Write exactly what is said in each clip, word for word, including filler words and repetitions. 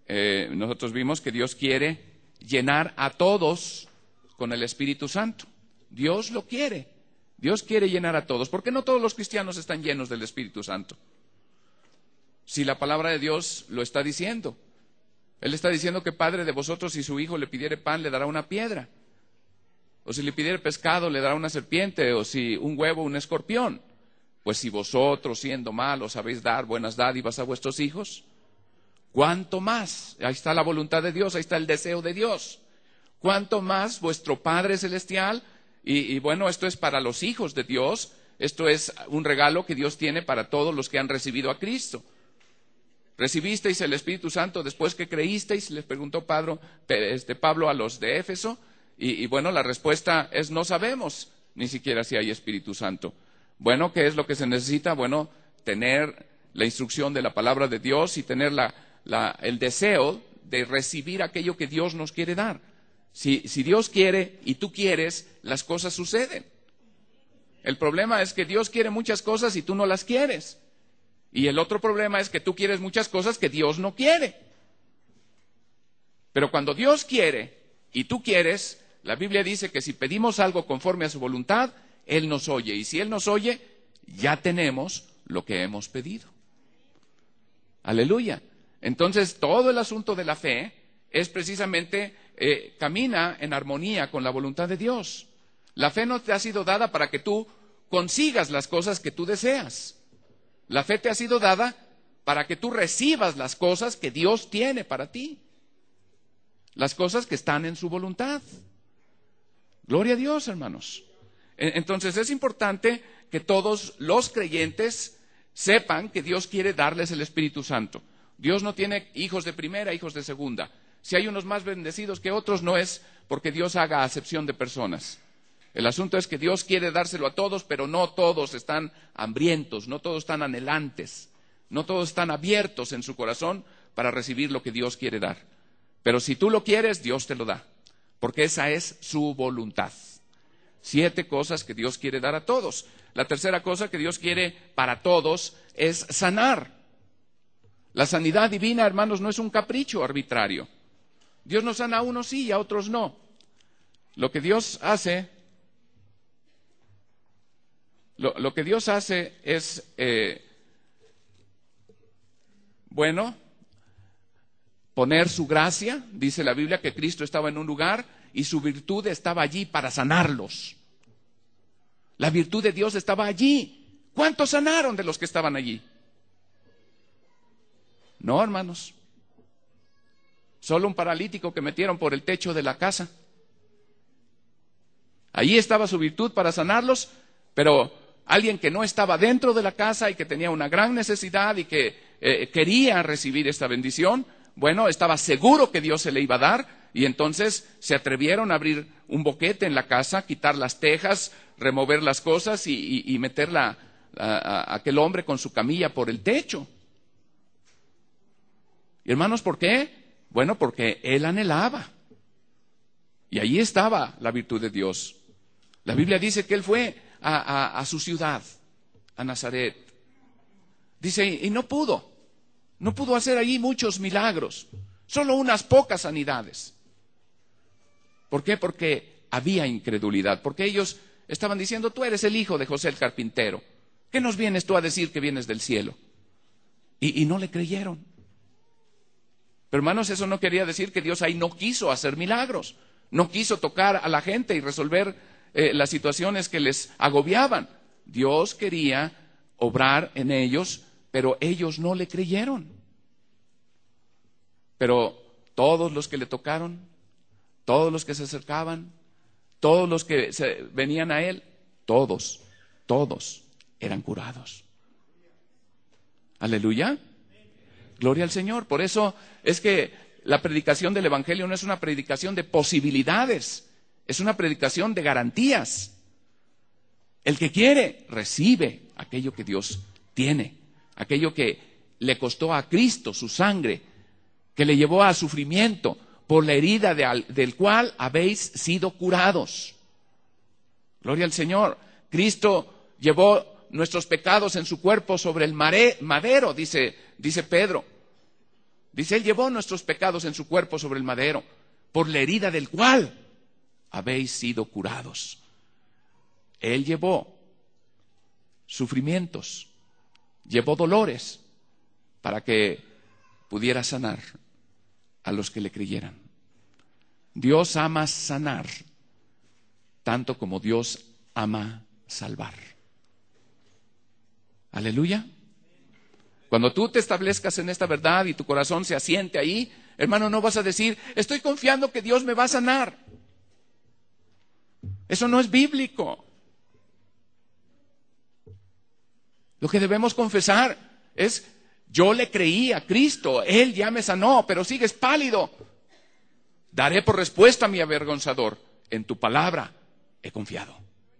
eh, nosotros vimos que Dios quiere llenar a todos con el Espíritu Santo. Dios lo quiere. Dios quiere llenar a todos. ¿Por qué no todos los cristianos están llenos del Espíritu Santo? Si la palabra de Dios lo está diciendo. Él está diciendo que padre de vosotros, si su hijo le pidiere pan, le dará una piedra. O si le pidiere pescado, le dará una serpiente. O si un huevo, un escorpión. Pues si vosotros, siendo malos, sabéis dar buenas dádivas a vuestros hijos, ¿cuánto más? Ahí está la voluntad de Dios, ahí está el deseo de Dios. ¿Cuánto más vuestro Padre Celestial? Y, y bueno, esto es para los hijos de Dios. Esto es un regalo que Dios tiene para todos los que han recibido a Cristo. ¿Recibisteis el Espíritu Santo después que creísteis? Les preguntó Pablo, este, Pablo a los de Éfeso. Y, y bueno, la respuesta es no sabemos ni siquiera si hay Espíritu Santo. Bueno, ¿qué es lo que se necesita? Bueno, tener la instrucción de la palabra de Dios y tener la, la, el deseo de recibir aquello que Dios nos quiere dar. Si, si Dios quiere y tú quieres, las cosas suceden. El problema es que Dios quiere muchas cosas y tú no las quieres. Y el otro problema es que tú quieres muchas cosas que Dios no quiere. Pero cuando Dios quiere y tú quieres, la Biblia dice que si pedimos algo conforme a su voluntad, Él nos oye. Y si Él nos oye, ya tenemos lo que hemos pedido. Aleluya. Entonces, todo el asunto de la fe es precisamente, eh, camina en armonía con la voluntad de Dios. La fe no te ha sido dada para que tú consigas las cosas que tú deseas. La fe te ha sido dada para que tú recibas las cosas que Dios tiene para ti. Las cosas que están en su voluntad. Gloria a Dios, hermanos. Entonces es importante que todos los creyentes sepan que Dios quiere darles el Espíritu Santo. Dios no tiene hijos de primera, hijos de segunda. Si hay unos más bendecidos que otros, no es porque Dios haga acepción de personas. El asunto es que Dios quiere dárselo a todos, pero no todos están hambrientos, no todos están anhelantes, no todos están abiertos en su corazón para recibir lo que Dios quiere dar. Pero si tú lo quieres, Dios te lo da, porque esa es su voluntad. Siete cosas que Dios quiere dar a todos. La tercera cosa que Dios quiere para todos es sanar. La sanidad divina, hermanos, no es un capricho arbitrario. Dios nos sana a unos sí y a otros no. Lo que Dios hace, lo, lo que Dios hace es, eh, bueno, poner su gracia. Dice la Biblia que Cristo estaba en un lugar y su virtud estaba allí para sanarlos. La virtud de Dios estaba allí. ¿Cuántos sanaron de los que estaban allí? No, hermanos. Solo un paralítico que metieron por el techo de la casa. Allí estaba su virtud para sanarlos, pero alguien que no estaba dentro de la casa y que tenía una gran necesidad y que eh, quería recibir esta bendición, bueno, estaba seguro que Dios se le iba a dar. Y entonces se atrevieron a abrir un boquete en la casa, quitar las tejas, remover las cosas y, y, y meter la, a, a aquel hombre con su camilla por el techo. Y hermanos, ¿por qué? Bueno, porque él anhelaba. Y allí estaba la virtud de Dios. La Biblia dice que él fue a, a, a su ciudad, a Nazaret. Dice, y no pudo. No pudo hacer allí muchos milagros. Solo unas pocas sanidades. ¿Por qué? Porque había incredulidad, porque ellos estaban diciendo, tú eres el hijo de José el carpintero, ¿qué nos vienes tú a decir que vienes del cielo? Y, y no le creyeron. Pero hermanos, eso no quería decir que Dios ahí no quiso hacer milagros, no quiso tocar a la gente y resolver eh, las situaciones que les agobiaban. Dios quería obrar en ellos, pero ellos no le creyeron. Pero todos los que le tocaron, todos los que se acercaban, todos los que se venían a él, todos, todos eran curados. Aleluya. Gloria al Señor. Por eso es que la predicación del Evangelio no es una predicación de posibilidades, es una predicación de garantías. El que quiere, recibe aquello que Dios tiene, aquello que le costó a Cristo su sangre, que le llevó a sufrimiento, por la herida de al, del cual habéis sido curados. Gloria al Señor. Cristo llevó nuestros pecados en su cuerpo sobre el mare, madero, dice, dice Pedro. Dice, Él llevó nuestros pecados en su cuerpo sobre el madero, por la herida del cual habéis sido curados. Él llevó sufrimientos, llevó dolores para que pudiera sanar a los que le creyeran. Dios ama sanar tanto como Dios ama salvar. Aleluya. Cuando tú te establezcas en esta verdad y tu corazón se asiente ahí, hermano, no vas a decir, estoy confiando que Dios me va a sanar. Eso no es bíblico. Lo que debemos confesar es, yo le creí a Cristo, Él ya me sanó, pero sigues pálido. Daré por respuesta a mi avergonzador, en tu palabra he confiado.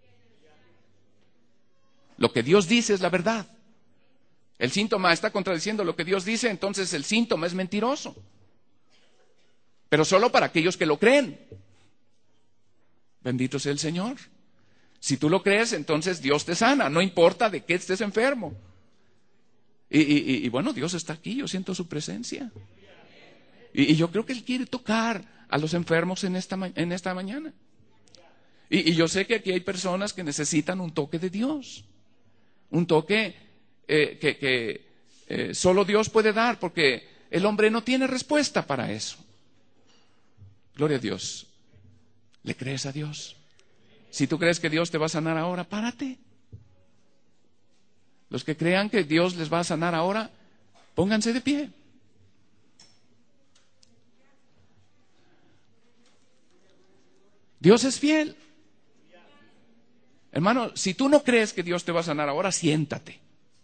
Lo que Dios dice es la verdad. El síntoma está contradiciendo lo que Dios dice, entonces el síntoma es mentiroso. Pero solo para aquellos que lo creen. Bendito sea el Señor. Si tú lo crees, entonces Dios te sana, no importa de qué estés enfermo. Y, y, y bueno, Dios está aquí, yo siento su presencia. Y, y yo creo que Él quiere tocar a los enfermos en esta, en esta mañana. Y, y yo sé que aquí hay personas que necesitan un toque de Dios. Un toque eh, que, que eh, solo Dios puede dar, porque el hombre no tiene respuesta para eso. Gloria a Dios. ¿Le crees a Dios? Si tú crees que Dios te va a sanar ahora, párate. Los que crean que Dios les va a sanar ahora, pónganse de pie. Dios es fiel. Hermano, si tú no crees que Dios te va a sanar ahora, siéntate.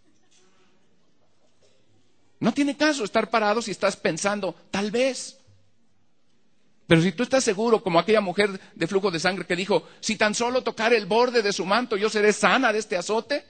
No tiene caso estar parado si estás pensando, tal vez. Pero si tú estás seguro, como aquella mujer de flujo de sangre que dijo, si tan solo tocar el borde de su manto, yo seré sana de este azote.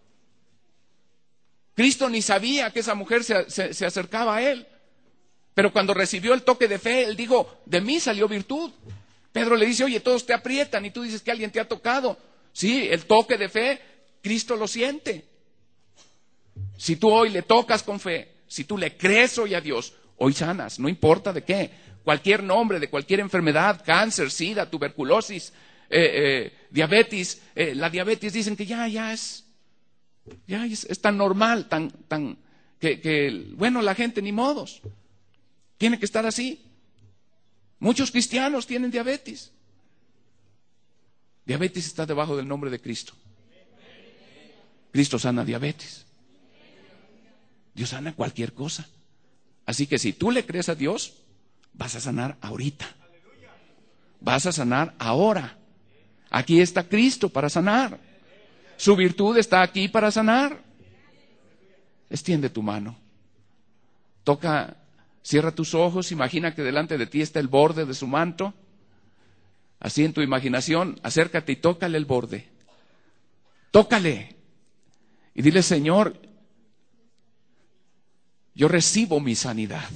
Cristo ni sabía que esa mujer se, se, se acercaba a Él. Pero cuando recibió el toque de fe, Él dijo, de mí salió virtud. Pedro le dice, oye, todos te aprietan y tú dices que alguien te ha tocado. Sí, el toque de fe, Cristo lo siente. Si tú hoy le tocas con fe, si tú le crees hoy a Dios, hoy sanas, no importa de qué. Cualquier nombre, de cualquier enfermedad, cáncer, sida, tuberculosis, eh, eh, diabetes. Eh, la diabetes dicen que ya, ya es, ya es, es tan normal, tan, tan, que, que, bueno, la gente ni modos. Tiene que estar así. Muchos cristianos tienen diabetes. Diabetes está debajo del nombre de Cristo. Cristo sana diabetes. Dios sana cualquier cosa. Así que si tú le crees a Dios, vas a sanar ahorita. Vas a sanar ahora. Aquí está Cristo para sanar. Su virtud está aquí para sanar. Extiende tu mano. Toca, cierra tus ojos, imagina que delante de ti está el borde de su manto. Así en tu imaginación, acércate y tócale el borde. Tócale. Y dile, Señor, yo recibo mi sanidad.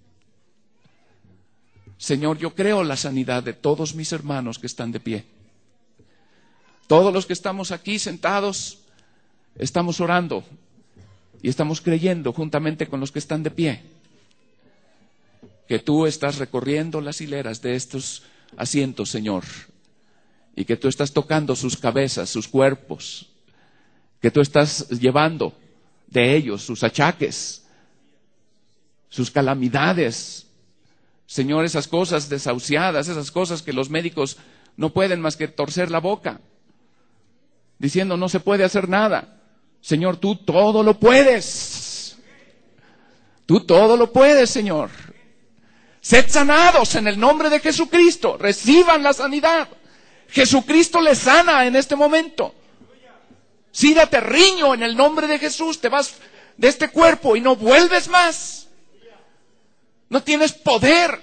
Señor, yo creo la sanidad de todos mis hermanos que están de pie. Todos los que estamos aquí sentados, estamos orando y estamos creyendo juntamente con los que están de pie, que tú estás recorriendo las hileras de estos asientos, Señor, y que tú estás tocando sus cabezas, sus cuerpos, que tú estás llevando de ellos sus achaques, sus calamidades, Señor, esas cosas desahuciadas, esas cosas que los médicos no pueden más que torcer la boca, diciendo no se puede hacer nada. Señor, tú todo lo puedes. Tú todo lo puedes, Señor. Sed sanados en el nombre de Jesucristo. Reciban la sanidad. Jesucristo les sana en este momento. Sida, te riño en el nombre de Jesús. Te vas de este cuerpo y no vuelves más. No tienes poder.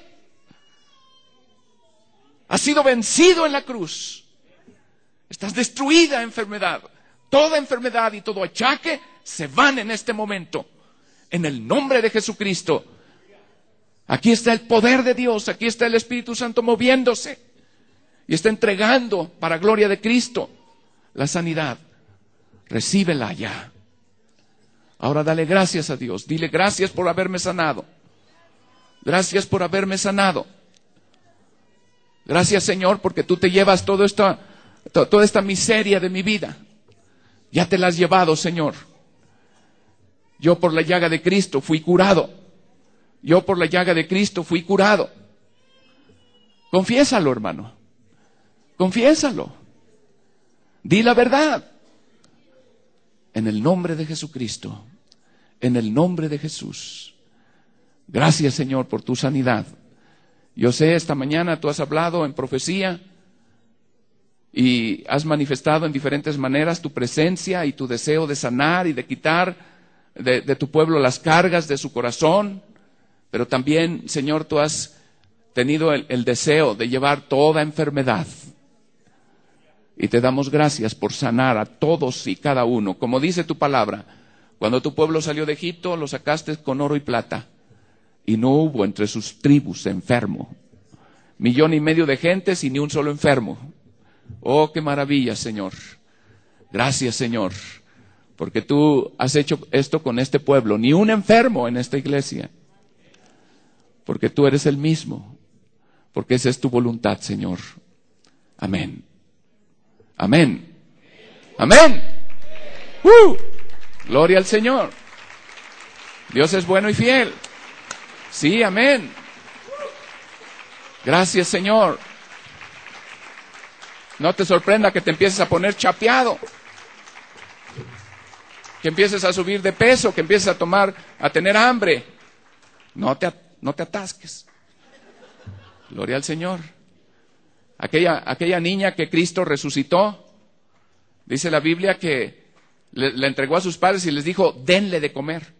Has sido vencido en la cruz. Estás destruida, enfermedad. Toda enfermedad y todo achaque se van en este momento. En el nombre de Jesucristo. Aquí está el poder de Dios. Aquí está el Espíritu Santo moviéndose. Y está entregando para gloria de Cristo la sanidad. Recíbela ya. Ahora dale gracias a Dios. Dile gracias por haberme sanado. Gracias por haberme sanado. Gracias, Señor, porque tú te llevas todo esto, to, toda esta miseria de mi vida. Ya te la has llevado, Señor. Yo por la llaga de Cristo fui curado. Yo por la llaga de Cristo fui curado. Confiésalo, hermano. Confiésalo. Di la verdad. En el nombre de Jesucristo. En el nombre de Jesús. Gracias, Señor, por tu sanidad. Yo sé, esta mañana tú has hablado en profecía y has manifestado en diferentes maneras tu presencia y tu deseo de sanar y de quitar de, de tu pueblo las cargas de su corazón. Pero también, Señor, tú has tenido el, el deseo de llevar toda enfermedad. Y te damos gracias por sanar a todos y cada uno. Como dice tu palabra, cuando tu pueblo salió de Egipto, lo sacaste con oro y plata. Y no hubo entre sus tribus enfermo. Millón y medio de gentes y ni un solo enfermo. Oh, qué maravilla, Señor. Gracias, Señor, porque tú has hecho esto con este pueblo. Ni un enfermo en esta iglesia. Porque tú eres el mismo. Porque esa es tu voluntad, Señor. Amén. Amén. Amén. ¡Uh! Gloria al Señor. Dios es bueno y fiel. Sí, amén. Gracias, Señor. No te sorprenda que te empieces a poner chapeado. Que empieces a subir de peso, que empieces a tomar, a tener hambre. No te, no te atasques. Gloria al Señor. Aquella, aquella niña que Cristo resucitó, dice la Biblia que le, le entregó a sus padres y les dijo, denle de comer.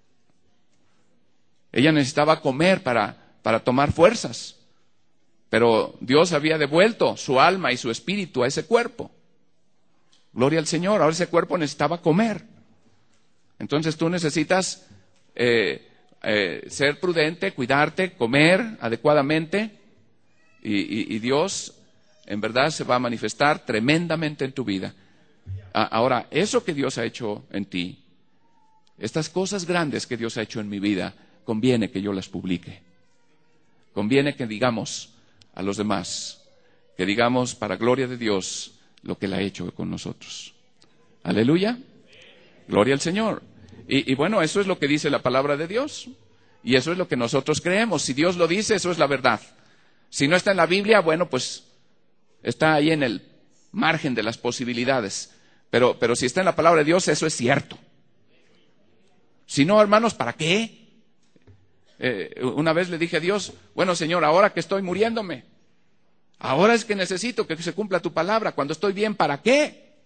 Ella necesitaba comer para, para tomar fuerzas. Pero Dios había devuelto su alma y su espíritu a ese cuerpo. Gloria al Señor. Ahora ese cuerpo necesitaba comer. Entonces tú necesitas eh, eh, ser prudente, cuidarte, comer adecuadamente. Y, y, y Dios en verdad se va a manifestar tremendamente en tu vida. Ahora, eso que Dios ha hecho en ti, estas cosas grandes que Dios ha hecho en mi vida, conviene que yo las publique. Conviene que digamos a los demás, que digamos para gloria de Dios lo que Él ha hecho con nosotros. Aleluya. Gloria al Señor. Y, y bueno, eso es lo que dice la palabra de Dios. Y eso es lo que nosotros creemos. Si Dios lo dice, eso es la verdad. Si no está en la Biblia, bueno, pues está ahí en el margen de las posibilidades. Pero, pero si está en la palabra de Dios, eso es cierto. Si no, hermanos, ¿para qué? Eh, una vez le dije a Dios, bueno, Señor, ahora que estoy muriéndome, ahora es que necesito que se cumpla tu palabra. Cuando estoy bien, ¿para qué?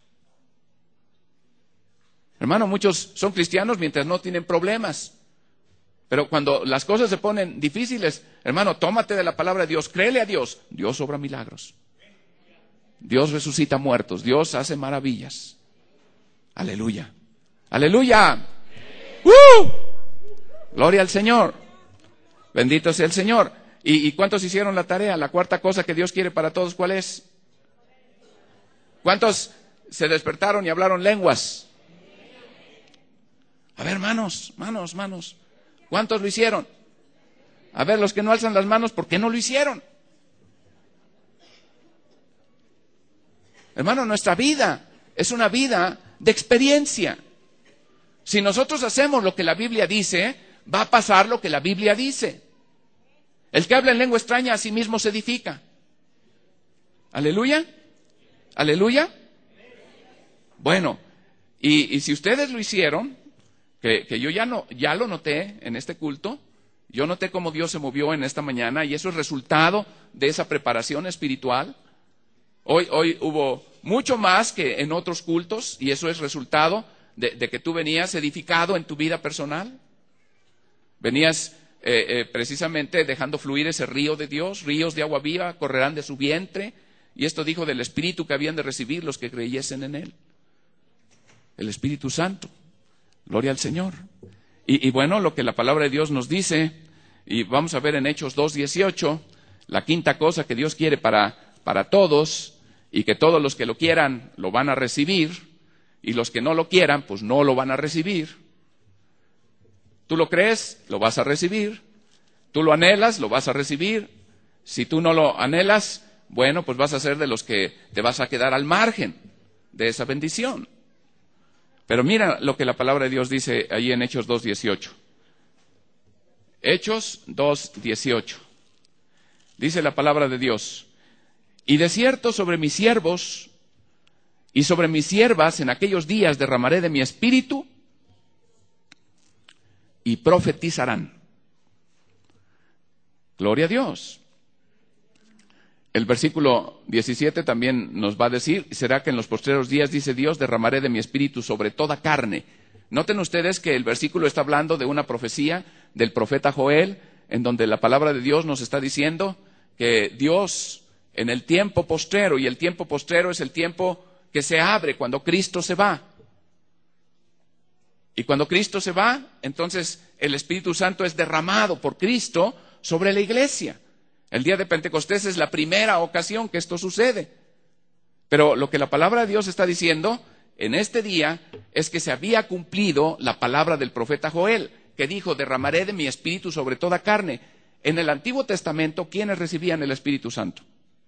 Hermano, muchos son cristianos mientras no tienen problemas. Pero cuando las cosas se ponen difíciles, hermano, tómate de la palabra de Dios, créele a Dios. Dios obra milagros. Dios resucita muertos. Dios hace maravillas. Aleluya. Aleluya. ¡Uh! Gloria al Señor. Bendito sea el Señor. ¿Y, ¿Y cuántos hicieron la tarea? La cuarta cosa que Dios quiere para todos, ¿cuál es? ¿Cuántos se despertaron y hablaron lenguas? A ver, hermanos, manos, manos. ¿Cuántos lo hicieron? A ver, los que no alzan las manos, ¿por qué no lo hicieron? Hermano, nuestra vida es una vida de experiencia. Si nosotros hacemos lo que la Biblia dice, va a pasar lo que la Biblia dice. El que habla en lengua extraña a sí mismo se edifica. Aleluya. Aleluya. Bueno, y, y si ustedes lo hicieron, que, que yo ya, no, ya lo noté en este culto, yo noté cómo Dios se movió en esta mañana y eso es resultado de esa preparación espiritual. Hoy, hoy hubo mucho más que en otros cultos y eso es resultado de, de que tú venías edificado en tu vida personal. Venías eh, eh, precisamente dejando fluir ese río de Dios, ríos de agua viva correrán de su vientre. Y esto dijo del Espíritu que habían de recibir los que creyesen en Él. El Espíritu Santo. Gloria al Señor. Y, y bueno, lo que la palabra de Dios nos dice, y vamos a ver en Hechos dos dieciocho, la quinta cosa que Dios quiere para, para todos, y que todos los que lo quieran lo van a recibir, y los que no lo quieran, pues no lo van a recibir. ¿Tú lo crees? Lo vas a recibir. Tú lo anhelas, lo vas a recibir. Si tú no lo anhelas, bueno, pues vas a ser de los que te vas a quedar al margen de esa bendición. Pero mira lo que la palabra de Dios dice ahí en Hechos dos dieciocho. Hechos dos dieciocho. Dice la palabra de Dios: y de cierto sobre mis siervos y sobre mis siervas en aquellos días derramaré de mi espíritu y profetizarán. Gloria a Dios. El versículo diecisiete también nos va a decir: será que en los postreros días, dice Dios, derramaré de mi espíritu sobre toda carne. Noten ustedes que el versículo está hablando de una profecía del profeta Joel, en donde la palabra de Dios nos está diciendo que Dios en el tiempo postrero, y el tiempo postrero es el tiempo que se abre cuando Cristo se va. Y cuando Cristo se va, entonces el Espíritu Santo es derramado por Cristo sobre la iglesia. El día de Pentecostés es la primera ocasión que esto sucede. Pero lo que la palabra de Dios está diciendo en este día es que se había cumplido la palabra del profeta Joel, que dijo: derramaré de mi espíritu sobre toda carne. En el Antiguo Testamento, ¿quiénes recibían el Espíritu Santo?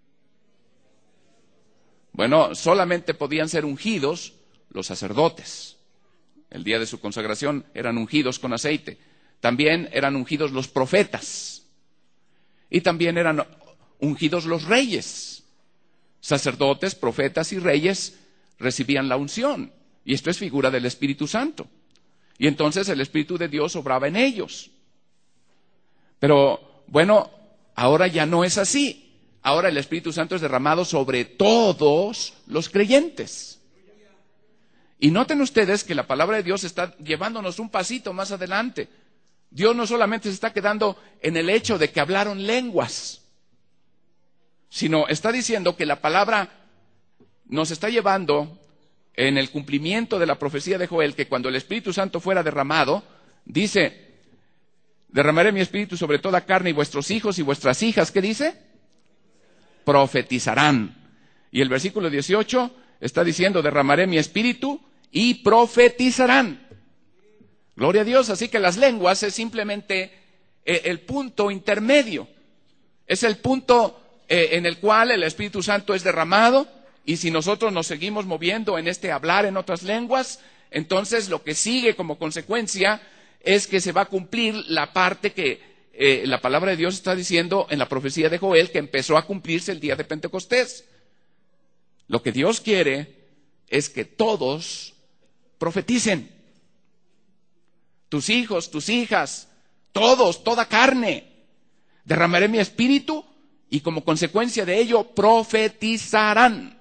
Bueno, solamente podían ser ungidos los sacerdotes. El día de su consagración eran ungidos con aceite. También eran ungidos los profetas. Y también eran ungidos los reyes. Sacerdotes, profetas y reyes recibían la unción. Y esto es figura del Espíritu Santo. Y entonces el Espíritu de Dios obraba en ellos. Pero, bueno, ahora ya no es así. Ahora el Espíritu Santo es derramado sobre todos los creyentes. Y noten ustedes que la palabra de Dios está llevándonos un pasito más adelante. Dios no solamente se está quedando en el hecho de que hablaron lenguas, sino está diciendo que la palabra nos está llevando en el cumplimiento de la profecía de Joel, que cuando el Espíritu Santo fuera derramado, dice: derramaré mi espíritu sobre toda carne, y vuestros hijos y vuestras hijas, ¿qué dice? Profetizarán. Y el versículo dieciocho está diciendo: derramaré mi espíritu y profetizarán. Gloria a Dios. Así que las lenguas es simplemente eh, el punto intermedio. Es el punto eh, en el cual el Espíritu Santo es derramado, y si nosotros nos seguimos moviendo en este hablar en otras lenguas, entonces lo que sigue como consecuencia es que se va a cumplir la parte que eh, la palabra de Dios está diciendo en la profecía de Joel, que empezó a cumplirse el día de Pentecostés. Lo que Dios quiere es que todos profeticen. Tus hijos, tus hijas, todos, toda carne. Derramaré mi espíritu y como consecuencia de ello profetizarán.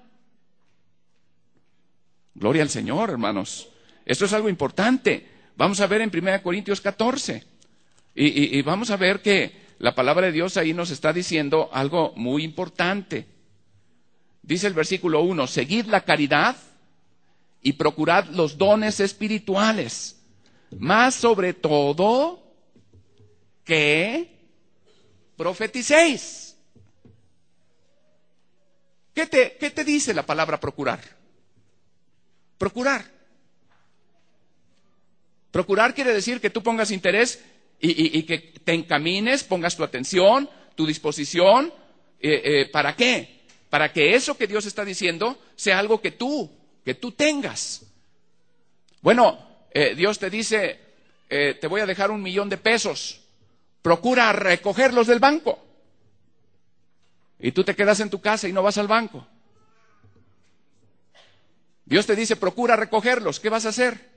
Gloria al Señor, hermanos. Esto es algo importante. Vamos a ver en primera Corintios catorce. Y, y, y vamos a ver que la palabra de Dios ahí nos está diciendo algo muy importante. Dice el versículo uno: seguid la caridad y procurad los dones espirituales, más sobre todo que profeticéis. ¿Qué te, qué te dice la palabra procurar? Procurar. Procurar quiere decir que tú pongas interés y, y, y que te encamines, pongas tu atención, tu disposición. Eh, eh, ¿Para qué? Para que eso que Dios está diciendo sea algo que tú, que tú tengas. Bueno, eh, Dios te dice: eh, te voy a dejar un millón de pesos. Procura recogerlos del banco. Y tú te quedas en tu casa y no vas al banco. Dios te dice: procura recogerlos. ¿Qué vas a hacer?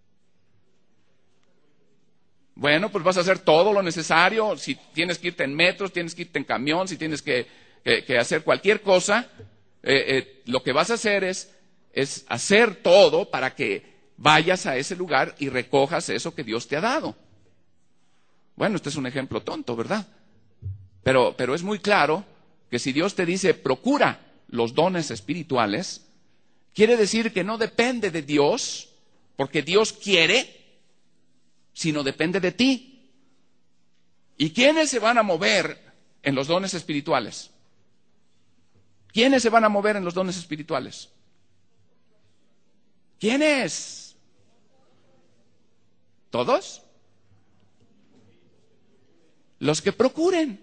Bueno, pues vas a hacer todo lo necesario. Si tienes que irte en metros, tienes que irte en camión, si tienes que, que, que hacer cualquier cosa, eh, eh, lo que vas a hacer es, es hacer todo para que vayas a ese lugar y recojas eso que Dios te ha dado. Bueno, este es un ejemplo tonto, ¿verdad? Pero, pero es muy claro que si Dios te dice: procura los dones espirituales, quiere decir que no depende de Dios, porque Dios quiere, sino depende de ti. ¿Y quiénes se van a mover en los dones espirituales? ¿Quiénes se van a mover en los dones espirituales? ¿Quiénes? ¿Todos? los que procuren.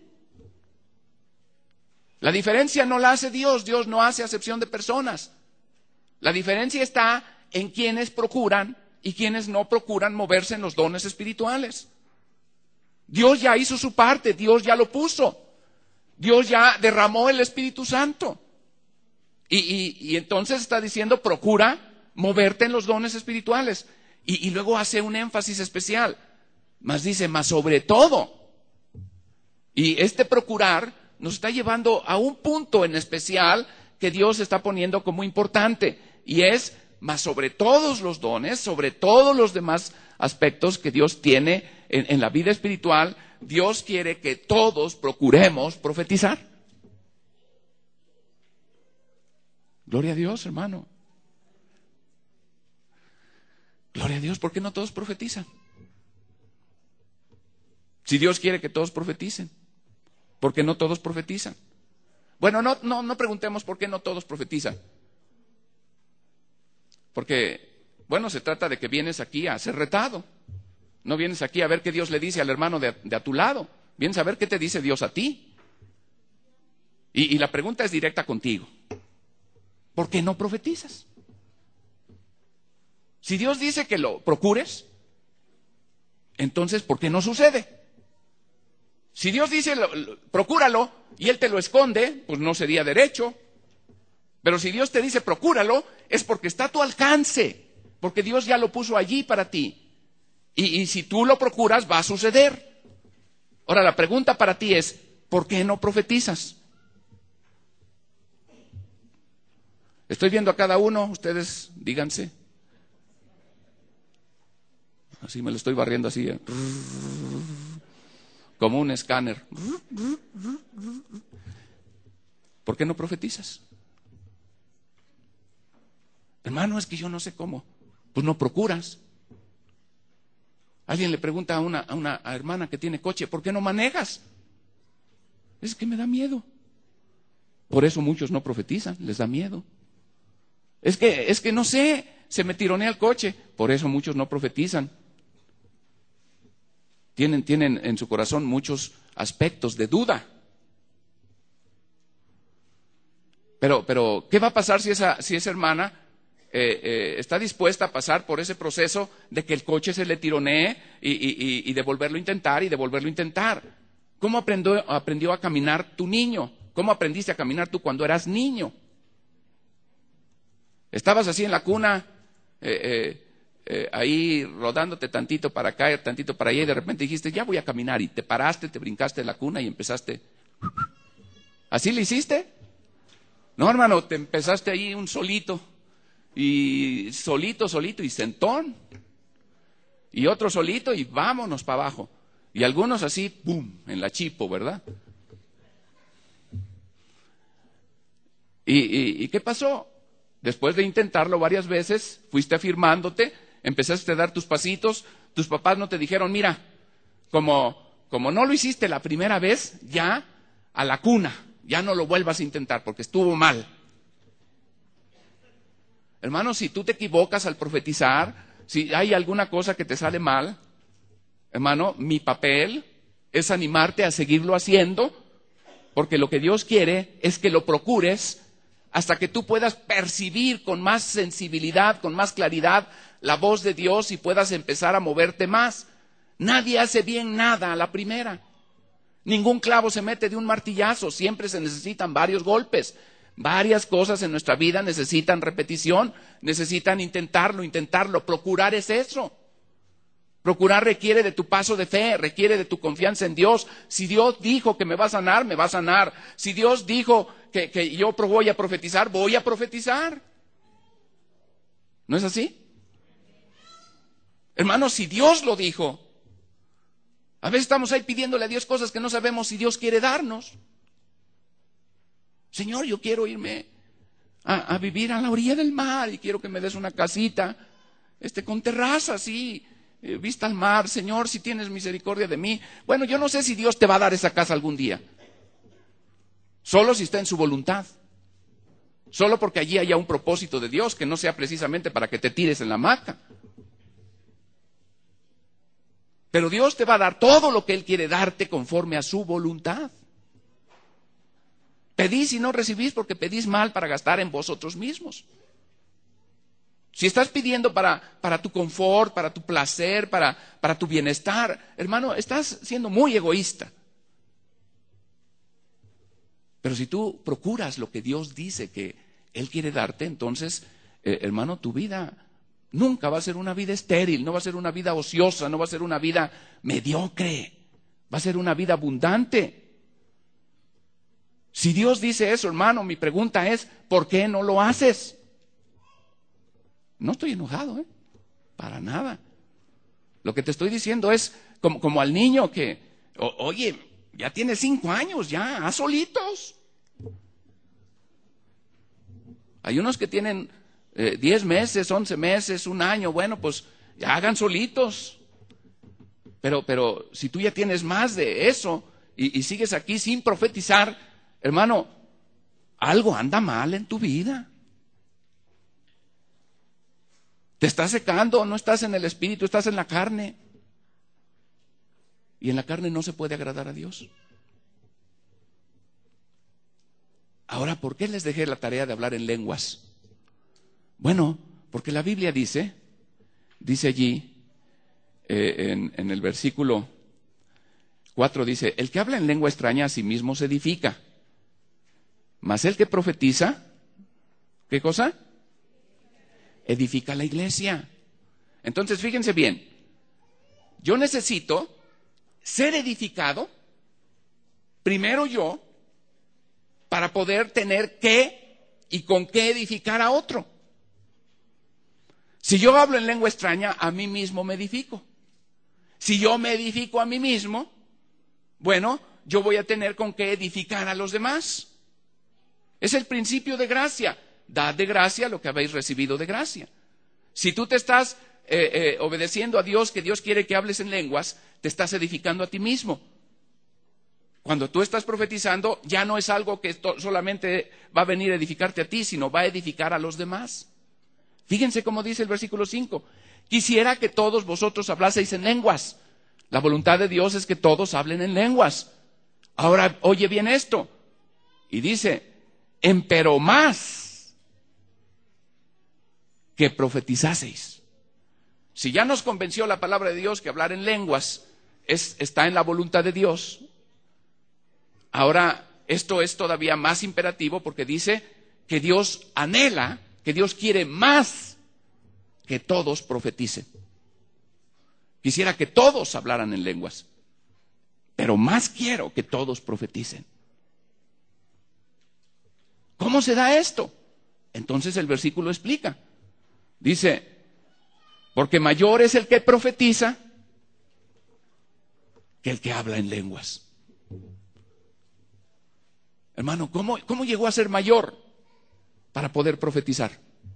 La diferencia no la hace Dios, Dios no hace acepción de personas. La diferencia está en quienes procuran y quienes no procuran moverse en los dones espirituales. Dios ya hizo su parte, Dios ya lo puso. Dios ya derramó el Espíritu Santo. Y, y, y entonces está diciendo, procura moverte en los dones espirituales. Y, y luego hace un énfasis especial. Mas dice, más sobre todo. Y este procurar nos está llevando a un punto en especial que Dios está poniendo como importante. Y es, más sobre todos los dones, sobre todos los demás aspectos que Dios tiene en, en la vida espiritual, Dios quiere que todos procuremos profetizar. Gloria a Dios, hermano. Gloria a Dios, ¿por qué no todos profetizan? Si Dios quiere que todos profeticen, ¿por qué no todos profetizan? Bueno, no, no, no preguntemos por qué no todos profetizan. Porque, bueno, se trata de que vienes aquí a ser retado. No vienes aquí a ver qué Dios le dice al hermano de, de a tu lado. Vienes a ver qué te dice Dios a ti. Y, y la pregunta es directa contigo. ¿Por qué no profetizas? Si Dios dice que lo procures, entonces ¿por qué no sucede? Si Dios dice lo, lo, procúralo y Él te lo esconde, pues no sería derecho. Pero si Dios te dice procúralo, es porque está a tu alcance, porque Dios ya lo puso allí para ti. Y, y si tú lo procuras, va a suceder. Ahora, la pregunta para ti es, ¿por qué no profetizas? Estoy viendo a cada uno, ustedes díganse. Así me lo estoy barriendo así, ¿eh? Como un escáner. ¿Por qué no profetizas? Hermano, es que yo no sé cómo. Pues no procuras. Alguien le pregunta a una, a una a hermana que tiene coche, ¿por qué no manejas? Es que me da miedo. Por eso muchos no profetizan, les da miedo. Es que, es que no sé, se me tironea el coche, por eso muchos no profetizan. Tienen, tienen en su corazón muchos aspectos de duda. Pero, pero ¿qué va a pasar si esa, si esa hermana eh, eh, está dispuesta a pasar por ese proceso de que el coche se le tironee y, y, y de volverlo a intentar y de volverlo a intentar? ¿Cómo aprendió, aprendió a caminar tu niño? ¿Cómo aprendiste a caminar tú cuando eras niño? Estabas así en la cuna, eh, eh, eh, ahí rodándote tantito para acá, tantito para allá, y de repente dijiste, ya voy a caminar, y te paraste, te brincaste de la cuna y empezaste. ¿Así le hiciste? No, hermano, te empezaste ahí un solito, y solito, solito, y sentón, y otro solito, y vámonos para abajo. Y algunos así, ¡pum!, en la chipo, ¿verdad? ¿Y, y, y qué pasó? Después de intentarlo varias veces, fuiste afirmándote, empezaste a dar tus pasitos, tus papás no te dijeron, mira, como, como no lo hiciste la primera vez, ya a la cuna, ya no lo vuelvas a intentar porque estuvo mal. Hermano, si tú te equivocas al profetizar, si hay alguna cosa que te sale mal, hermano, mi papel es animarte a seguirlo haciendo, porque lo que Dios quiere es que lo procures hasta que tú puedas percibir con más sensibilidad, con más claridad la voz de Dios y puedas empezar a moverte más. Nadie hace bien nada a la primera. Ningún clavo se mete de un martillazo, siempre se necesitan varios golpes. Varias cosas en nuestra vida necesitan repetición, necesitan intentarlo, intentarlo. Procurar es eso. Procurar requiere de tu paso de fe, requiere de tu confianza en Dios. Si Dios dijo que me va a sanar, me va a sanar. Si Dios dijo que, que yo voy a profetizar, voy a profetizar. ¿No es así? Hermanos, si Dios lo dijo, a veces estamos ahí pidiéndole a Dios cosas que no sabemos si Dios quiere darnos. Señor, yo quiero irme a, a vivir a la orilla del mar y quiero que me des una casita este, con terraza, así, eh, vista al mar. Señor, si tienes misericordia de mí. Bueno, yo no sé si Dios te va a dar esa casa algún día. Solo si está en su voluntad. Solo porque allí haya un propósito de Dios que no sea precisamente para que te tires en la hamaca. Pero Dios te va a dar todo lo que Él quiere darte conforme a su voluntad. Pedís y no recibís porque pedís mal para gastar en vosotros mismos. Si estás pidiendo para, para tu confort, para tu placer, para, para tu bienestar, hermano, estás siendo muy egoísta. Pero si tú procuras lo que Dios dice que Él quiere darte, entonces, eh, hermano, tu vida nunca va a ser una vida estéril, no va a ser una vida ociosa, no va a ser una vida mediocre, va a ser una vida abundante. Si Dios dice eso, hermano, mi pregunta es, ¿por qué no lo haces? No estoy enojado, ¿eh? Para nada. Lo que te estoy diciendo es como, como al niño que, o, oye, ya tiene cinco años, ya, haz solitos. Hay unos que tienen eh, diez meses, once meses, un año, bueno, pues ya hagan solitos. Pero, pero si tú ya tienes más de eso y, y sigues aquí sin profetizar, hermano, algo anda mal en tu vida. Te estás secando, no estás en el espíritu, estás en la carne. Y en la carne no se puede agradar a Dios. Ahora, ¿por qué les dejé la tarea de hablar en lenguas? Bueno, porque la Biblia dice, dice allí, eh, en, en el versículo cuatro dice, el que habla en lengua extraña a sí mismo se edifica, mas el que profetiza, ¿qué cosa? Edifica la iglesia. Entonces, fíjense bien, yo necesito ser edificado, primero yo, para poder tener qué y con qué edificar a otro. Si yo hablo en lengua extraña, a mí mismo me edifico. Si yo me edifico a mí mismo, bueno, yo voy a tener con qué edificar a los demás. Es el principio de gracia. Dad de gracia lo que habéis recibido de gracia. Si tú te estás eh, eh, obedeciendo a Dios, que Dios quiere que hables en lenguas, te estás edificando a ti mismo. Cuando tú estás profetizando, ya no es algo que to- solamente va a venir a edificarte a ti, sino va a edificar a los demás. Fíjense cómo dice el versículo cinco. Quisiera que todos vosotros hablaseis en lenguas. La voluntad de Dios es que todos hablen en lenguas. Ahora, oye bien esto. Y dice, empero más que profetizaseis. Si ya nos convenció la palabra de Dios que hablar en lenguas es, está en la voluntad de Dios, ahora esto es todavía más imperativo porque dice que Dios anhela, que Dios quiere más que todos profeticen. Quisiera que todos hablaran en lenguas, pero más quiero que todos profeticen. ¿Cómo se da esto? Entonces el versículo explica. Dice, porque mayor es el que profetiza que el que habla en lenguas. Hermano, ¿cómo, cómo llegó a ser mayor para poder profetizar?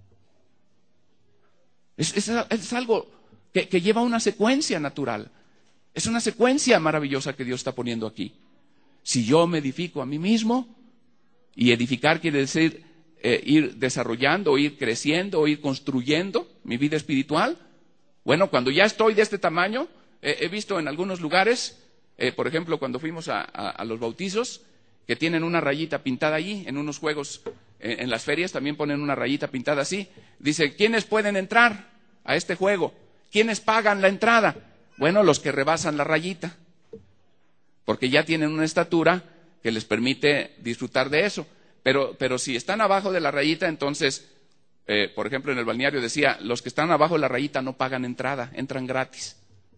Es, es, es algo que, que lleva una secuencia natural. Es una secuencia maravillosa que Dios está poniendo aquí. Si yo me edifico a mí mismo, y edificar quiere decir eh, ir desarrollando, ir creciendo, ir construyendo mi vida espiritual. Bueno, cuando ya estoy de este tamaño, eh, he visto en algunos lugares, eh, por ejemplo, cuando fuimos a, a, a los bautizos, que tienen una rayita pintada allí, en unos juegos, eh, en las ferias también ponen una rayita pintada así. Dice, ¿quiénes pueden entrar a este juego? ¿Quiénes pagan la entrada? Bueno, los que rebasan la rayita, porque ya tienen una estatura que les permite disfrutar de eso. Pero, pero si están abajo de la rayita, entonces, eh, por ejemplo, en el balneario decía, los que están abajo de la rayita no pagan entrada, entran gratis.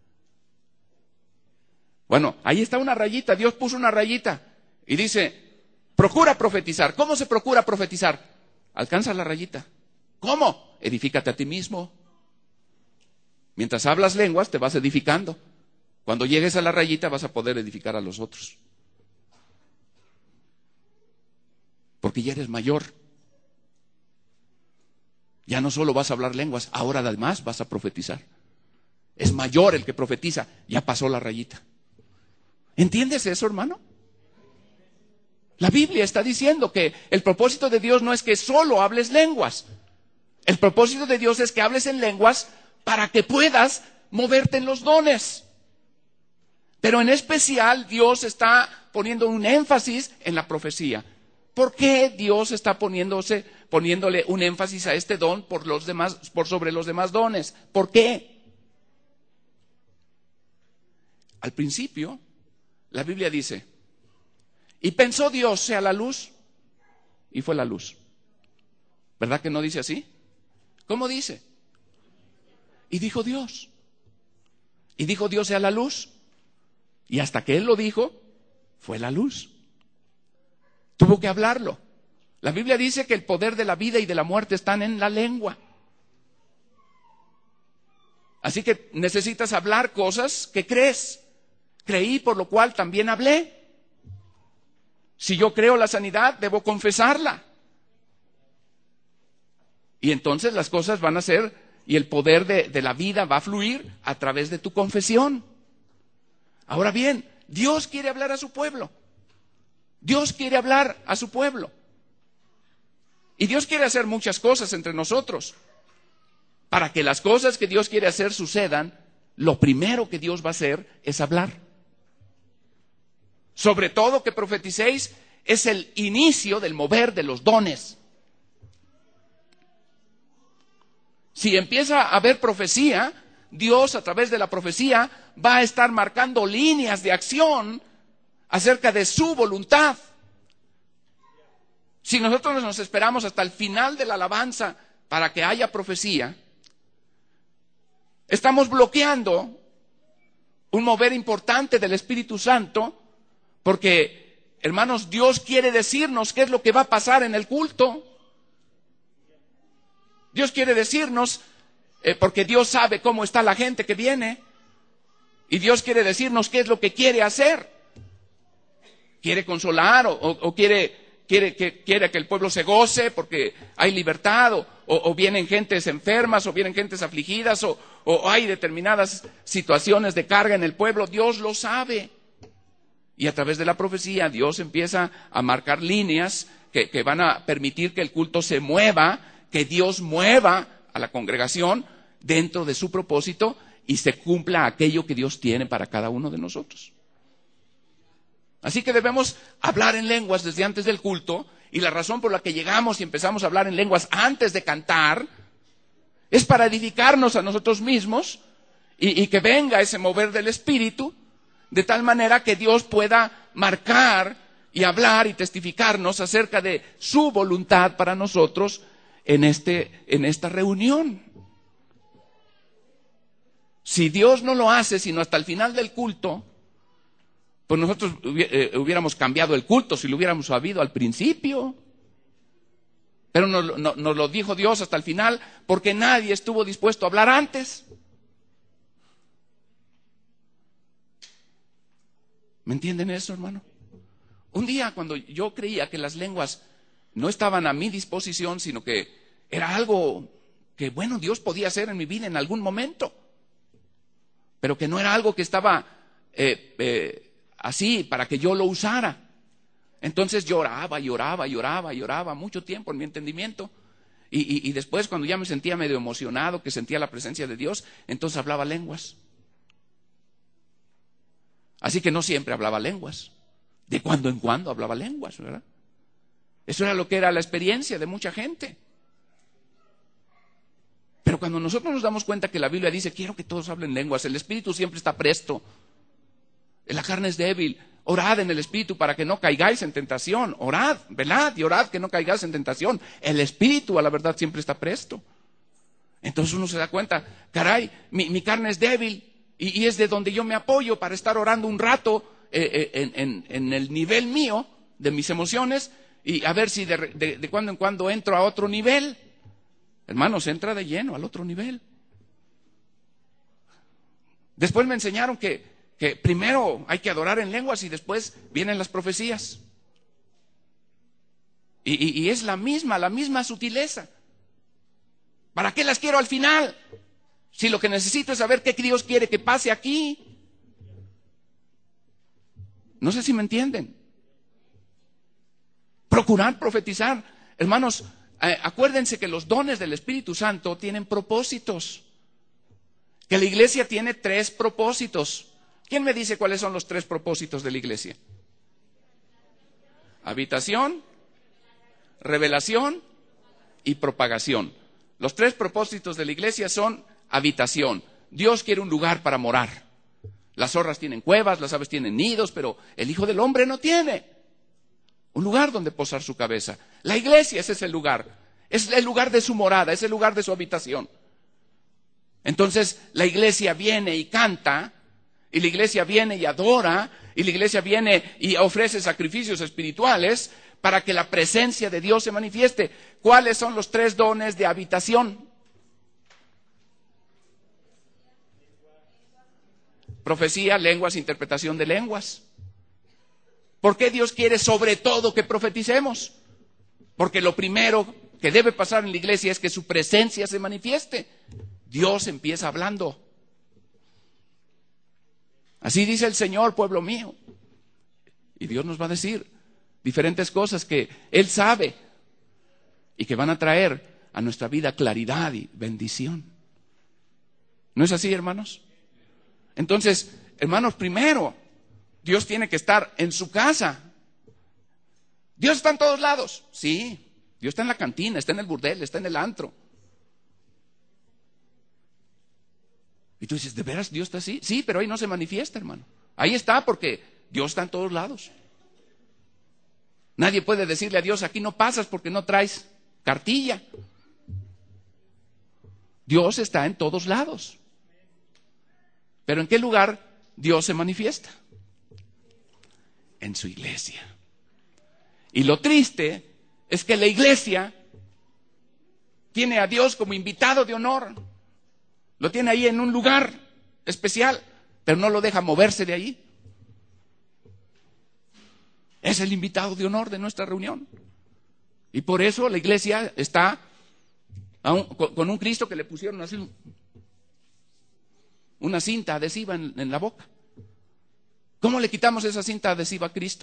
Bueno, ahí está una rayita, Dios puso una rayita y dice, procura profetizar. ¿Cómo se procura profetizar? Alcanza la rayita. ¿Cómo? Edifícate a ti mismo. Mientras hablas lenguas, te vas edificando. Cuando llegues a la rayita, vas a poder edificar a los otros. Porque ya eres mayor. Ya no solo vas a hablar lenguas, ahora además vas a profetizar. Es mayor el que profetiza, ya pasó la rayita. ¿Entiendes eso, hermano? La Biblia está diciendo que el propósito de Dios no es que solo hables lenguas. El propósito de Dios es que hables en lenguas para que puedas moverte en los dones. Pero en especial Dios está poniendo un énfasis en la profecía. ¿Por qué Dios está poniéndose, poniéndole un énfasis a este don por los demás, por sobre los demás dones? ¿Por qué? Al principio, la Biblia dice, y pensó Dios sea la luz, y fue la luz. ¿Verdad que no dice así? ¿Cómo dice? Y dijo Dios. Y dijo Dios sea la luz. Y hasta que Él lo dijo, fue la luz. Tuvo que hablarlo. La Biblia dice que el poder de la vida y de la muerte están en la lengua. Así que necesitas hablar cosas que crees. Creí, por lo cual también hablé. Si yo creo la sanidad, debo confesarla. Y entonces las cosas van a ser, y el poder de, de la vida va a fluir a través de tu confesión. Ahora bien, Dios quiere hablar a su pueblo. Dios quiere hablar a su pueblo. Y Dios quiere hacer muchas cosas entre nosotros. Para que las cosas que Dios quiere hacer sucedan, lo primero que Dios va a hacer es hablar. Sobre todo que profeticéis es el inicio del mover de los dones. Si empieza a haber profecía, Dios a través de la profecía va a estar marcando líneas de acción acerca de su voluntad. Si nosotros nos esperamos hasta el final de la alabanza para que haya profecía, estamos bloqueando un mover importante del Espíritu Santo, porque, hermanos, Dios quiere decirnos qué es lo que va a pasar en el culto. Dios quiere decirnos, eh, porque Dios sabe cómo está la gente que viene, y Dios quiere decirnos qué es lo que quiere hacer. Quiere consolar o, o, o quiere, quiere, que, quiere que el pueblo se goce porque hay libertad, o, o, o vienen gentes enfermas, o vienen gentes afligidas, o, o hay determinadas situaciones de carga en el pueblo. Dios lo sabe. Y a través de la profecía Dios empieza a marcar líneas que, que van a permitir que el culto se mueva, que Dios mueva a la congregación dentro de su propósito y se cumpla aquello que Dios tiene para cada uno de nosotros. Así que debemos hablar en lenguas desde antes del culto, y la razón por la que llegamos y empezamos a hablar en lenguas antes de cantar es para edificarnos a nosotros mismos y, y que venga ese mover del Espíritu, de tal manera que Dios pueda marcar y hablar y testificarnos acerca de su voluntad para nosotros en, este, en esta reunión. Si Dios no lo hace sino hasta el final del culto, pues nosotros hubiéramos cambiado el culto si lo hubiéramos sabido al principio. Pero nos, nos, nos lo dijo Dios hasta el final porque nadie estuvo dispuesto a hablar antes. ¿Me entienden eso, hermano? Un día cuando yo creía que las lenguas no estaban a mi disposición, sino que era algo que, bueno, Dios podía hacer en mi vida en algún momento, pero que no era algo que estaba eh, eh, así para que yo lo usara. Entonces lloraba, lloraba, lloraba, lloraba mucho tiempo en mi entendimiento. Y, y, y después, cuando ya me sentía medio emocionado, que sentía la presencia de Dios, entonces hablaba lenguas. Así que no siempre hablaba lenguas. De cuando en cuando hablaba lenguas, ¿verdad? Eso era lo que era la experiencia de mucha gente. Pero cuando nosotros nos damos cuenta que la Biblia dice, quiero que todos hablen lenguas, el Espíritu siempre está presto, la carne es débil, orad en el Espíritu para que no caigáis en tentación, orad, velad y orad que no caigáis en tentación. El Espíritu a la verdad siempre está presto. Entonces uno se da cuenta, caray, mi, mi carne es débil y, y es de donde yo me apoyo para estar orando un rato eh, eh, en, en, en el nivel mío de mis emociones y a ver si de, de, de cuando en cuando entro a otro nivel. Hermanos, entra de lleno al otro nivel. Después me enseñaron que, que primero hay que adorar en lenguas y después vienen las profecías. Y, y, y es la misma, la misma sutileza. ¿Para qué las quiero al final? Si lo que necesito es saber qué Dios quiere que pase aquí. No sé si me entienden. Procurar profetizar. Hermanos, Eh, acuérdense que los dones del Espíritu Santo tienen propósitos, que la iglesia tiene tres propósitos, ¿Quién me dice cuáles son los tres propósitos de la iglesia? Habitación, revelación y propagación. Los tres propósitos de la iglesia son habitación. Dios quiere un lugar para morar. Las zorras tienen cuevas, las aves tienen nidos, pero el Hijo del Hombre no tiene un lugar donde posar su cabeza. La iglesia ese es el lugar. Es el lugar de su morada, es el lugar de su habitación. Entonces la iglesia viene y canta, y la iglesia viene y adora, y la iglesia viene y ofrece sacrificios espirituales para que la presencia de Dios se manifieste. ¿Cuáles son los tres dones de habitación? Profecía, lenguas, interpretación de lenguas. ¿Por qué Dios quiere sobre todo que profeticemos? Porque lo primero que debe pasar en la iglesia es que su presencia se manifieste. Dios empieza hablando. Así dice el Señor, pueblo mío. Y Dios nos va a decir diferentes cosas que Él sabe y que van a traer a nuestra vida claridad y bendición. ¿No es así, hermanos? Entonces, hermanos, primero, Dios tiene que estar en su casa. Dios está en todos lados. Sí, Dios está en la cantina, está en el burdel, está en el antro. Y tú dices, ¿de veras Dios está así? Sí, pero ahí no se manifiesta, hermano. Ahí está porque Dios está en todos lados. Nadie puede decirle a Dios, aquí no pasas porque no traes cartilla. Dios está en todos lados. ¿Pero en qué lugar Dios se manifiesta? En su iglesia. Y lo triste es que la iglesia tiene a Dios como invitado de honor. Lo tiene ahí en un lugar especial, pero no lo deja moverse de ahí. Es el invitado de honor de nuestra reunión. Y por eso la iglesia está a un, con, con un Cristo que le pusieron así una cinta adhesiva en, en la boca. ¿Cómo le quitamos esa cinta adhesiva a Cristo?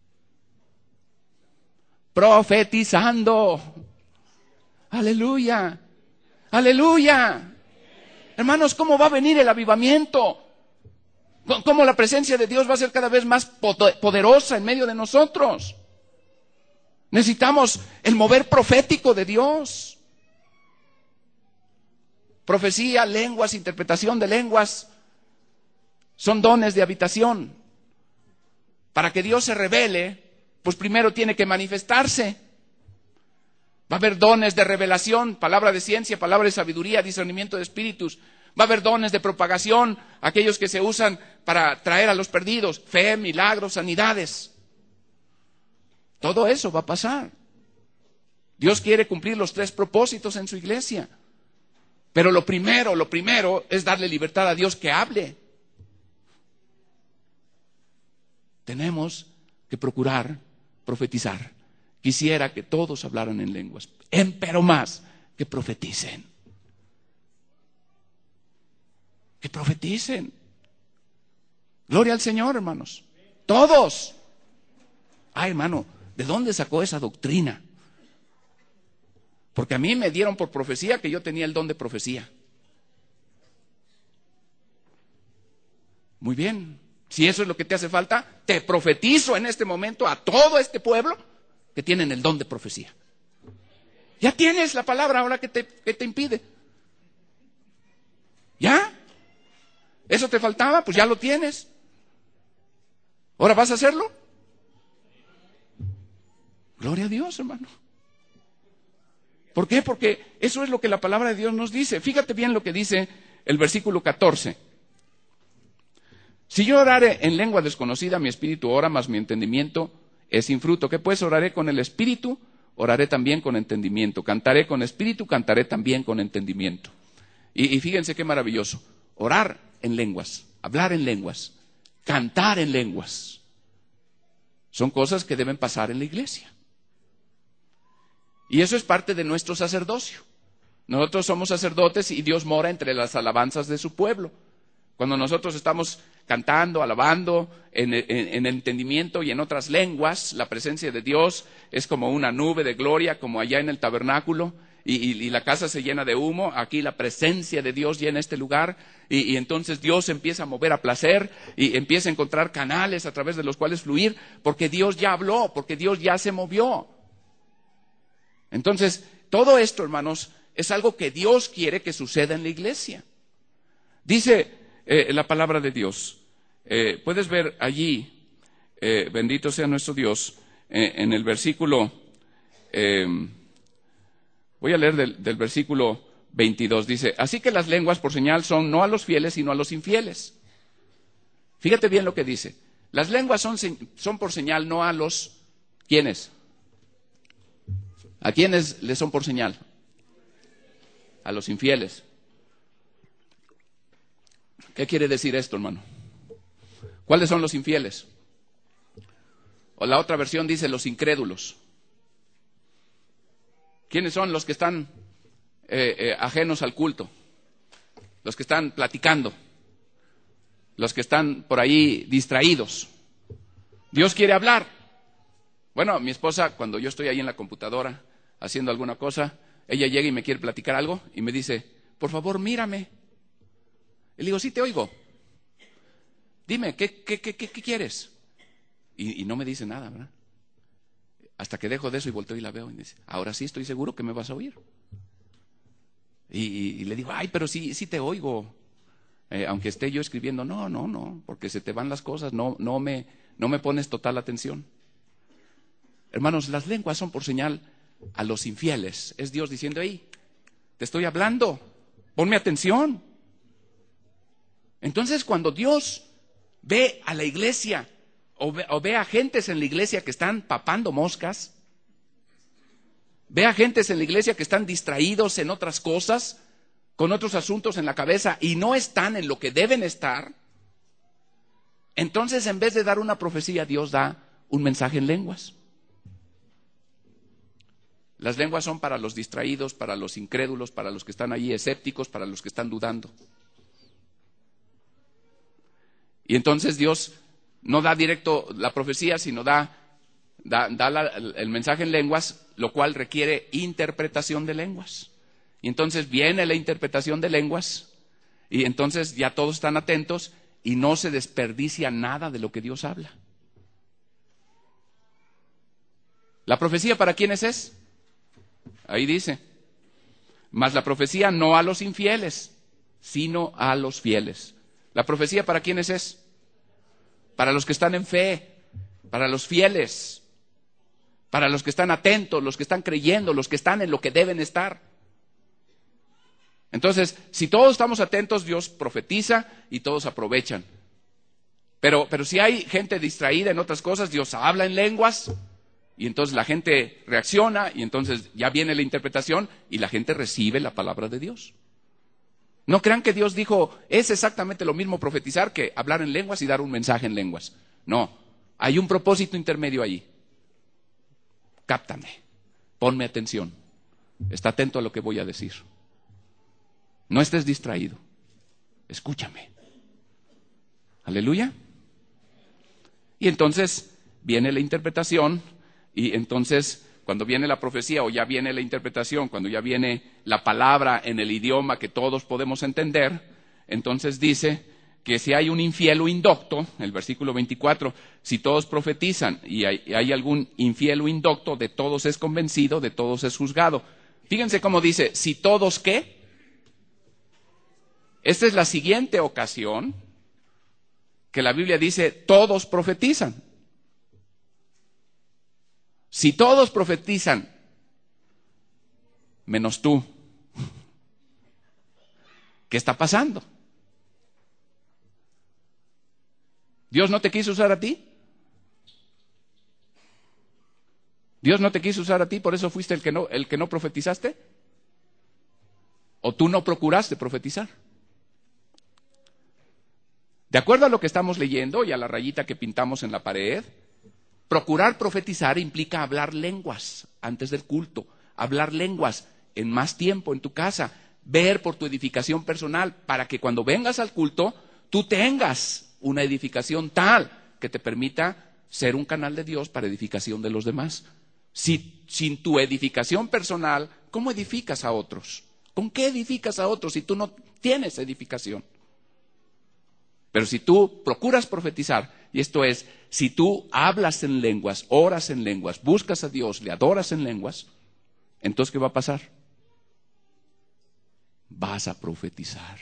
Profetizando. Aleluya. Aleluya. Hermanos, ¿cómo va a venir el avivamiento? ¿Cómo la presencia de Dios va a ser cada vez más poderosa en medio de nosotros? Necesitamos el mover profético de Dios. Profecía, lenguas, interpretación de lenguas son dones de habitación. Para que Dios se revele, pues primero tiene que manifestarse. Va a haber dones de revelación, palabra de ciencia, palabra de sabiduría, discernimiento de espíritus. Va a haber dones de propagación, aquellos que se usan para traer a los perdidos, fe, milagros, sanidades. Todo eso va a pasar. Dios quiere cumplir los tres propósitos en su iglesia. Pero lo primero, lo primero es darle libertad a Dios que hable. Tenemos que procurar profetizar. Quisiera que todos hablaran en lenguas, pero más que profeticen. Que profeticen. Gloria al Señor, hermanos. Todos. Ay, hermano, ¿de dónde sacó esa doctrina? Porque a mí me dieron por profecía que yo tenía el don de profecía. Muy bien. Si eso es lo que te hace falta, te profetizo en este momento a todo este pueblo que tienen el don de profecía. Ya tienes la palabra, ahora que te, que te impide. ¿Ya? ¿Eso te faltaba? Pues ya lo tienes. ¿Ahora vas a hacerlo? Gloria a Dios, hermano. ¿Por qué? Porque eso es lo que la palabra de Dios nos dice. Fíjate bien lo que dice el versículo catorce. Si yo orare en lengua desconocida, mi espíritu ora, mas mi entendimiento es sin fruto. ¿Qué pues? Oraré con el espíritu, oraré también con entendimiento. Cantaré con espíritu, cantaré también con entendimiento. Y, y fíjense qué maravilloso. Orar en lenguas, hablar en lenguas, cantar en lenguas. Son cosas que deben pasar en la iglesia. Y eso es parte de nuestro sacerdocio. Nosotros somos sacerdotes y Dios mora entre las alabanzas de su pueblo. Cuando nosotros estamos cantando, alabando, en, en, en entendimiento y en otras lenguas, la presencia de Dios es como una nube de gloria, como allá en el tabernáculo, y, y, y la casa se llena de humo, aquí la presencia de Dios llena este lugar, y, y entonces Dios empieza a mover a placer, y empieza a encontrar canales a través de los cuales fluir, porque Dios ya habló, porque Dios ya se movió. Entonces, todo esto, hermanos, es algo que Dios quiere que suceda en la iglesia. Dice eh, la palabra de Dios, eh, puedes ver allí, eh, bendito sea nuestro Dios, eh, en el versículo... Eh, Voy a leer del, del versículo veintidós. Dice, así que las lenguas por señal son no a los fieles, sino a los infieles. Fíjate bien lo que dice. Las lenguas son, son por señal no a los... ¿Quiénes? ¿A quiénes les son por señal? A los infieles. ¿Qué quiere decir esto, hermano? ¿Cuáles son los infieles? O la otra versión dice los incrédulos. ¿Quiénes son los que están eh, eh, ajenos al culto? Los que están platicando. Los que están por ahí distraídos. Dios quiere hablar. Bueno, mi esposa, cuando yo estoy ahí en la computadora haciendo alguna cosa, ella llega y me quiere platicar algo y me dice, por favor, mírame. Y le digo, sí, te oigo. Dime, ¿qué, qué, qué, qué, qué quieres? Y, y no me dice nada, ¿verdad? Hasta que dejo de eso y volteo y la veo y dice, ahora sí estoy seguro que me vas a oír. Y, y, y le digo, ay, pero sí, sí te oigo. Eh, aunque esté yo escribiendo, no, no, no, porque se te van las cosas, no, no, me, no me pones total atención. Hermanos, las lenguas son por señal a los infieles. Es Dios diciendo, hey, te estoy hablando, ponme atención. Entonces, cuando Dios ve a la iglesia, O ve, o ve a gentes en la iglesia que están papando moscas, ve a gentes en la iglesia que están distraídos en otras cosas, con otros asuntos en la cabeza y no están en lo que deben estar, entonces en vez de dar una profecía, Dios da un mensaje en lenguas. Las lenguas son para los distraídos, para los incrédulos, para los que están ahí escépticos, para los que están dudando. Y entonces Dios no da directo la profecía, sino da, da, da la, el mensaje en lenguas, lo cual requiere interpretación de lenguas. Y entonces viene la interpretación de lenguas, y entonces ya todos están atentos, y no se desperdicia nada de lo que Dios habla. ¿La profecía para quiénes es? Ahí dice, mas la profecía no a los infieles, sino a los fieles. ¿La profecía para quiénes es? Para los que están en fe, para los fieles, para los que están atentos, los que están creyendo, los que están en lo que deben estar. Entonces, si todos estamos atentos, Dios profetiza y todos aprovechan. Pero, pero si hay gente distraída en otras cosas, Dios habla en lenguas y entonces la gente reacciona y entonces ya viene la interpretación y la gente recibe la palabra de Dios. No crean que Dios dijo, es exactamente lo mismo profetizar que hablar en lenguas y dar un mensaje en lenguas. No, hay un propósito intermedio allí. Cáptame, ponme atención, está atento a lo que voy a decir. No estés distraído, escúchame. Aleluya. Y entonces viene la interpretación y entonces... Cuando viene la profecía o ya viene la interpretación, cuando ya viene la palabra en el idioma que todos podemos entender, entonces dice que si hay un infiel o indocto, el versículo veinticuatro, si todos profetizan y hay, hay algún infiel o indocto, de todos es convencido, de todos es juzgado. Fíjense cómo dice, si todos ¿qué? Esta es la siguiente ocasión que la Biblia dice, todos profetizan. Si todos profetizan, menos tú, ¿qué está pasando? ¿Dios no te quiso usar a ti? ¿Dios no te quiso usar a ti, por eso fuiste el que no, el que no profetizaste? ¿O tú no procuraste profetizar? De acuerdo a lo que estamos leyendo y a la rayita que pintamos en la pared, procurar profetizar implica hablar lenguas antes del culto, hablar lenguas en más tiempo en tu casa, ver por tu edificación personal, para que cuando vengas al culto, tú tengas una edificación tal que te permita ser un canal de Dios para edificación de los demás. Si sin tu edificación personal, ¿cómo edificas a otros? ¿Con qué edificas a otros si tú no tienes edificación? Pero si tú procuras profetizar, y esto es, si tú hablas en lenguas, oras en lenguas, buscas a Dios, le adoras en lenguas, entonces ¿qué va a pasar? Vas a profetizar.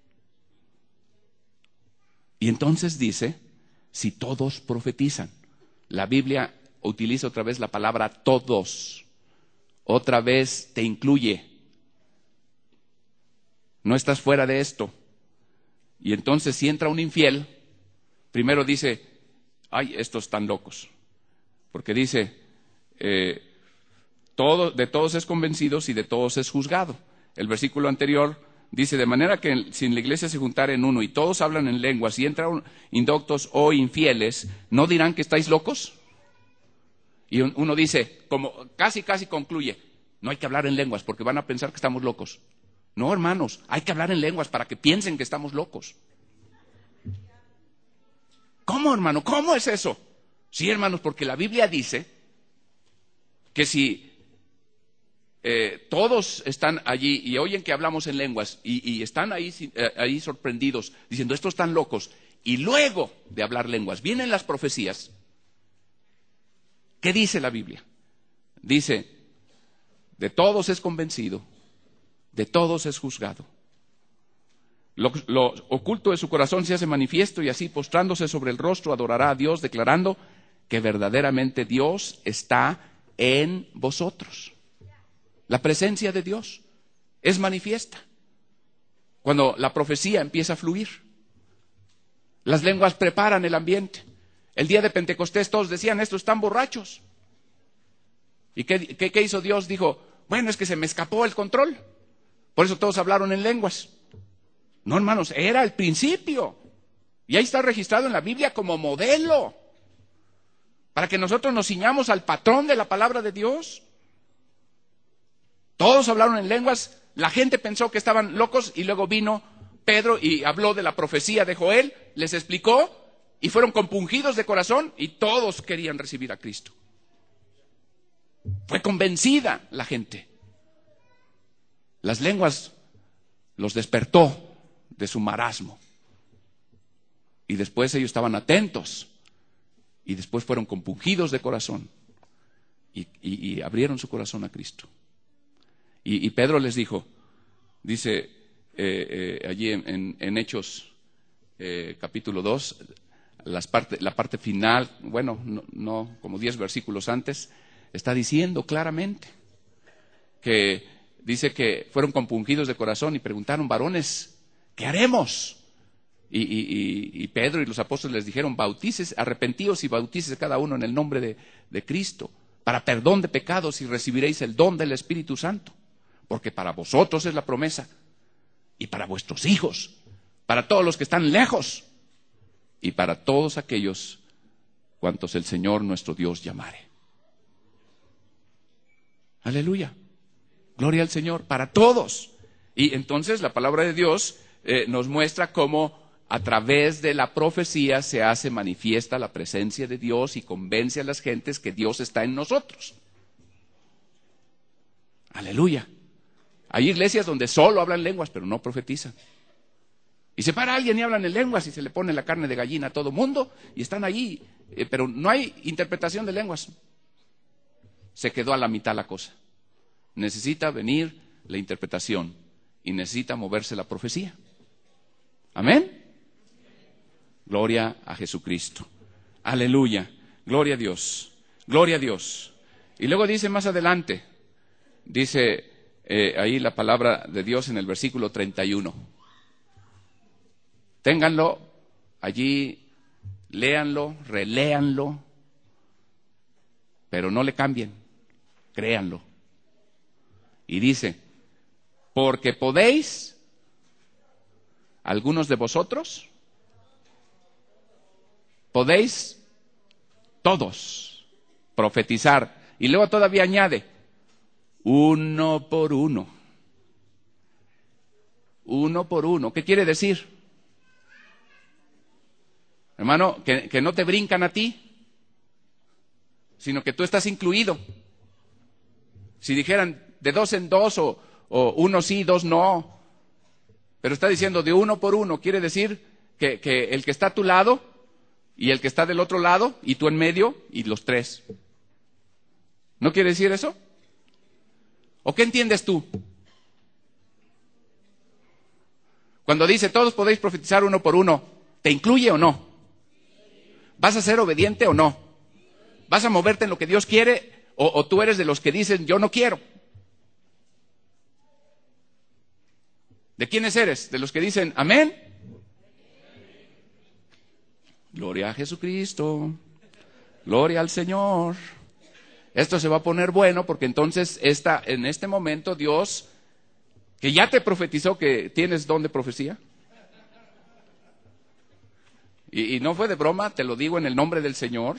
Y entonces dice, si todos profetizan. La Biblia utiliza otra vez la palabra todos. Otra vez te incluye. No estás fuera de esto. Y entonces si entra un infiel, primero dice, ay, estos están locos. Porque dice, eh, todo, de todos es convencido y de todos es juzgado. El versículo anterior dice, de manera que si en la iglesia se juntara en uno y todos hablan en lenguas y entran indoctos o infieles, ¿no dirán que estáis locos? Y uno dice, como casi casi concluye, no hay que hablar en lenguas porque van a pensar que estamos locos. No, hermanos, hay que hablar en lenguas para que piensen que estamos locos. ¿Cómo, hermano? ¿Cómo es eso? Sí, hermanos, porque la Biblia dice que si eh, todos están allí y oyen que hablamos en lenguas y, y están ahí, eh, ahí sorprendidos, diciendo, estos están locos, y luego de hablar lenguas vienen las profecías, ¿qué dice la Biblia? Dice, de todos es convencido, de todos es juzgado. Lo, lo oculto de su corazón se hace manifiesto y así postrándose sobre el rostro adorará a Dios, declarando que verdaderamente Dios está en vosotros. La presencia de Dios es manifiesta cuando la profecía empieza a fluir. Las lenguas preparan el ambiente. El día de Pentecostés todos decían, estos están borrachos. ¿Y qué, qué, qué hizo Dios? Dijo, bueno, es que se me escapó el control. Por eso todos hablaron en lenguas. No, hermanos, era el principio. Y ahí está registrado en la Biblia como modelo. Para que nosotros nos ciñamos al patrón de la palabra de Dios. Todos hablaron en lenguas. La gente pensó que estaban locos y luego vino Pedro y habló de la profecía de Joel. Les explicó y fueron compungidos de corazón y todos querían recibir a Cristo. Fue convencida la gente. Las lenguas los despertó de su marasmo. Y después ellos estaban atentos. Y después fueron compungidos de corazón. Y, y, y abrieron su corazón a Cristo. Y, y Pedro les dijo, dice eh, eh, allí en, en, en Hechos eh, capítulo dos, las parte, la parte final, bueno, no, no como diez versículos antes, está diciendo claramente que dice que fueron compungidos de corazón y preguntaron, varones, ¿qué haremos? Y, y, y, y Pedro y los apóstoles les dijeron, bautices, arrepentíos y bautices cada uno en el nombre de, de Cristo, para perdón de pecados y recibiréis el don del Espíritu Santo, porque para vosotros es la promesa, y para vuestros hijos, para todos los que están lejos, y para todos aquellos cuantos el Señor nuestro Dios llamare. Aleluya. Gloria al Señor, para todos. Y entonces la palabra de Dios eh, nos muestra cómo a través de la profecía se hace manifiesta la presencia de Dios y convence a las gentes que Dios está en nosotros. Aleluya. Hay iglesias donde solo hablan lenguas, pero no profetizan. Y se para alguien y hablan en lenguas y se le pone la carne de gallina a todo mundo y están allí, eh, pero no hay interpretación de lenguas. Se quedó a la mitad la cosa. Necesita venir la interpretación y necesita moverse la profecía. Amén. Gloria a Jesucristo. Aleluya. Gloria a Dios. Gloria a Dios. Y luego dice más adelante, dice eh, ahí la palabra de Dios en el versículo treinta y uno. Ténganlo allí, léanlo, reléanlo, pero no le cambien, créanlo. Y dice, porque podéis, algunos de vosotros, podéis todos profetizar. Y luego todavía añade, uno por uno. Uno por uno. ¿Qué quiere decir? Hermano, que, que no te brincan a ti, sino que tú estás incluido. Si dijeran de dos en dos o, o uno sí, dos no. Pero está diciendo de uno por uno. Quiere decir que, que el que está a tu lado y el que está del otro lado y tú en medio y los tres. ¿No quiere decir eso? ¿O qué entiendes tú? Cuando dice todos podéis profetizar uno por uno, ¿te incluye o no? ¿Vas a ser obediente o no? ¿Vas a moverte en lo que Dios quiere o, o tú eres de los que dicen yo no quiero? ¿De quiénes eres? ¿De los que dicen amén? Gloria a Jesucristo. Gloria al Señor. Esto se va a poner bueno porque entonces esta, en este momento Dios, que ya te profetizó que tienes don de profecía. Y, y no fue de broma, te lo digo en el nombre del Señor.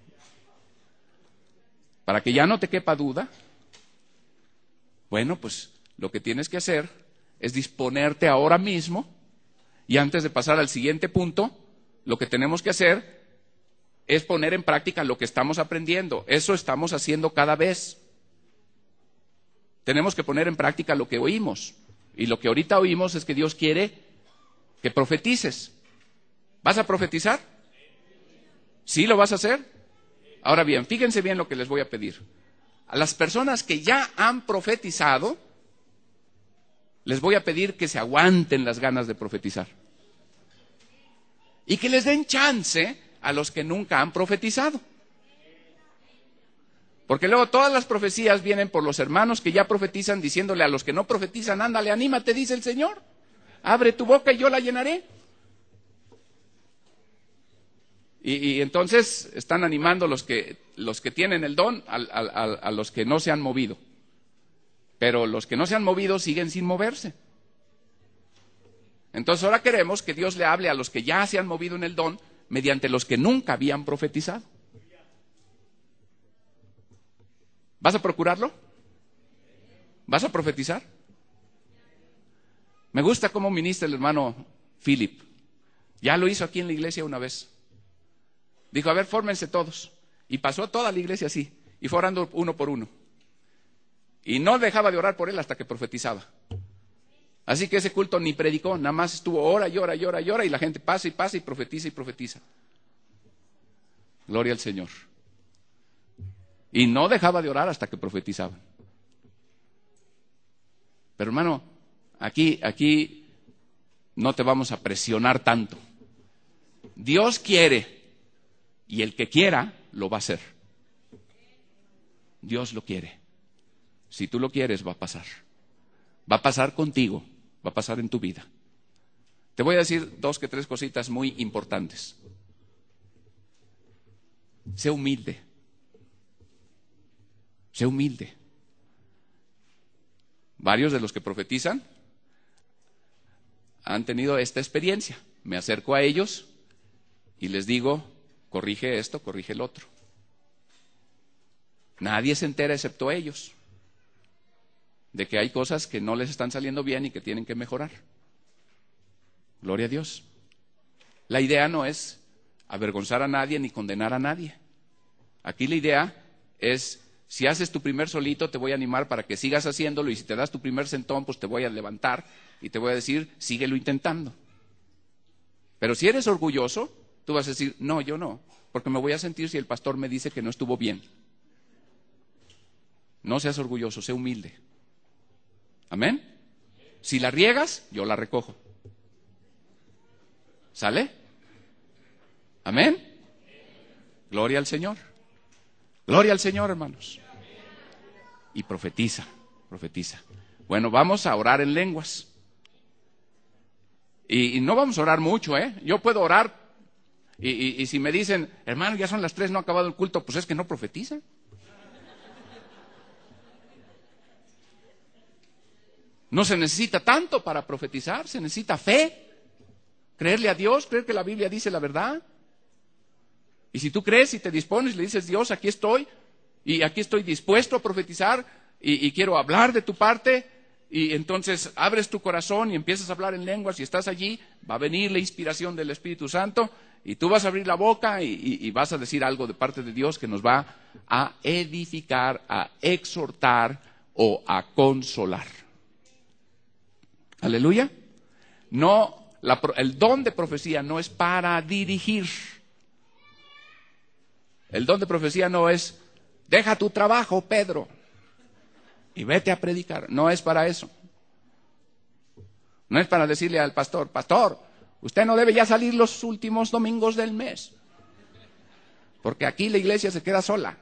Para que ya no te quepa duda. Bueno, pues lo que tienes que hacer es disponerte ahora mismo. Y antes de pasar al siguiente punto, lo que tenemos que hacer es poner en práctica lo que estamos aprendiendo. Eso estamos haciendo cada vez. Tenemos que poner en práctica lo que oímos. Y lo que ahorita oímos es que Dios quiere que profetices. ¿Vas a profetizar? ¿Sí lo vas a hacer? Ahora bien, fíjense bien lo que les voy a pedir. A las personas que ya han profetizado, les voy a pedir que se aguanten las ganas de profetizar. Y que les den chance a los que nunca han profetizado. Porque luego todas las profecías vienen por los hermanos que ya profetizan, diciéndole a los que no profetizan, ándale, anímate, dice el Señor. Abre tu boca y yo la llenaré. Y, y entonces están animando los que, los que tienen el don a, a, a, a los que no se han movido. Pero los que no se han movido siguen sin moverse. Entonces ahora queremos que Dios le hable a los que ya se han movido en el don, mediante los que nunca habían profetizado. ¿Vas a procurarlo? ¿Vas a profetizar? Me gusta cómo ministra el hermano Philip. Ya lo hizo aquí en la iglesia una vez. Dijo, a ver, fórmense todos. Y pasó toda la iglesia así. Y fue orando uno por uno. Y no dejaba de orar por él hasta que profetizaba. Así que ese culto ni predicó, nada más estuvo hora y hora y hora y hora y la gente pasa y pasa y profetiza y profetiza. Gloria al Señor. Y no dejaba de orar hasta que profetizaban. Pero hermano, aquí, aquí no te vamos a presionar tanto. Dios quiere y el que quiera lo va a hacer. Dios lo quiere. Si tú lo quieres va a pasar. Va a pasar contigo. Va a pasar en tu vida. Te voy a decir dos que tres cositas muy importantes. Sé humilde. Sé humilde. Varios de los que profetizan han tenido esta experiencia. Me acerco a ellos y les digo, corrige esto, corrige el otro. Nadie se entera excepto ellos de que hay cosas que no les están saliendo bien y que tienen que mejorar. Gloria a Dios. La idea no es avergonzar a nadie ni condenar a nadie. Aquí la idea es, si haces tu primer solito, te voy a animar para que sigas haciéndolo, y si te das tu primer sentón, pues te voy a levantar y te voy a decir, síguelo intentando. Pero si eres orgulloso, tú vas a decir, no, yo no, porque me voy a sentir si el pastor me dice que no estuvo bien. No seas orgulloso, sé humilde. ¿Amén? Si la riegas, yo la recojo. ¿Sale? ¿Amén? Gloria al Señor. Gloria al Señor, hermanos. Y profetiza, profetiza. Bueno, vamos a orar en lenguas. Y, y no vamos a orar mucho, ¿eh? Yo puedo orar y, y, y si me dicen, hermano, ya son las tres, no ha acabado el culto, pues es que no profetizan. No se necesita tanto para profetizar, se necesita fe, creerle a Dios, creer que la Biblia dice la verdad. Y si tú crees y te dispones, le dices, Dios, aquí estoy, y aquí estoy dispuesto a profetizar, y, y quiero hablar de tu parte, y entonces abres tu corazón y empiezas a hablar en lenguas, y estás allí, va a venir la inspiración del Espíritu Santo, y tú vas a abrir la boca y, y, y vas a decir algo de parte de Dios que nos va a edificar, a exhortar, o a consolar. Aleluya. No, la, el don de profecía no es para dirigir. El don de profecía no es, deja tu trabajo, Pedro, y vete a predicar. No es para eso. No es para decirle al pastor, pastor, usted no debe ya salir los últimos domingos del mes, porque aquí la iglesia se queda sola.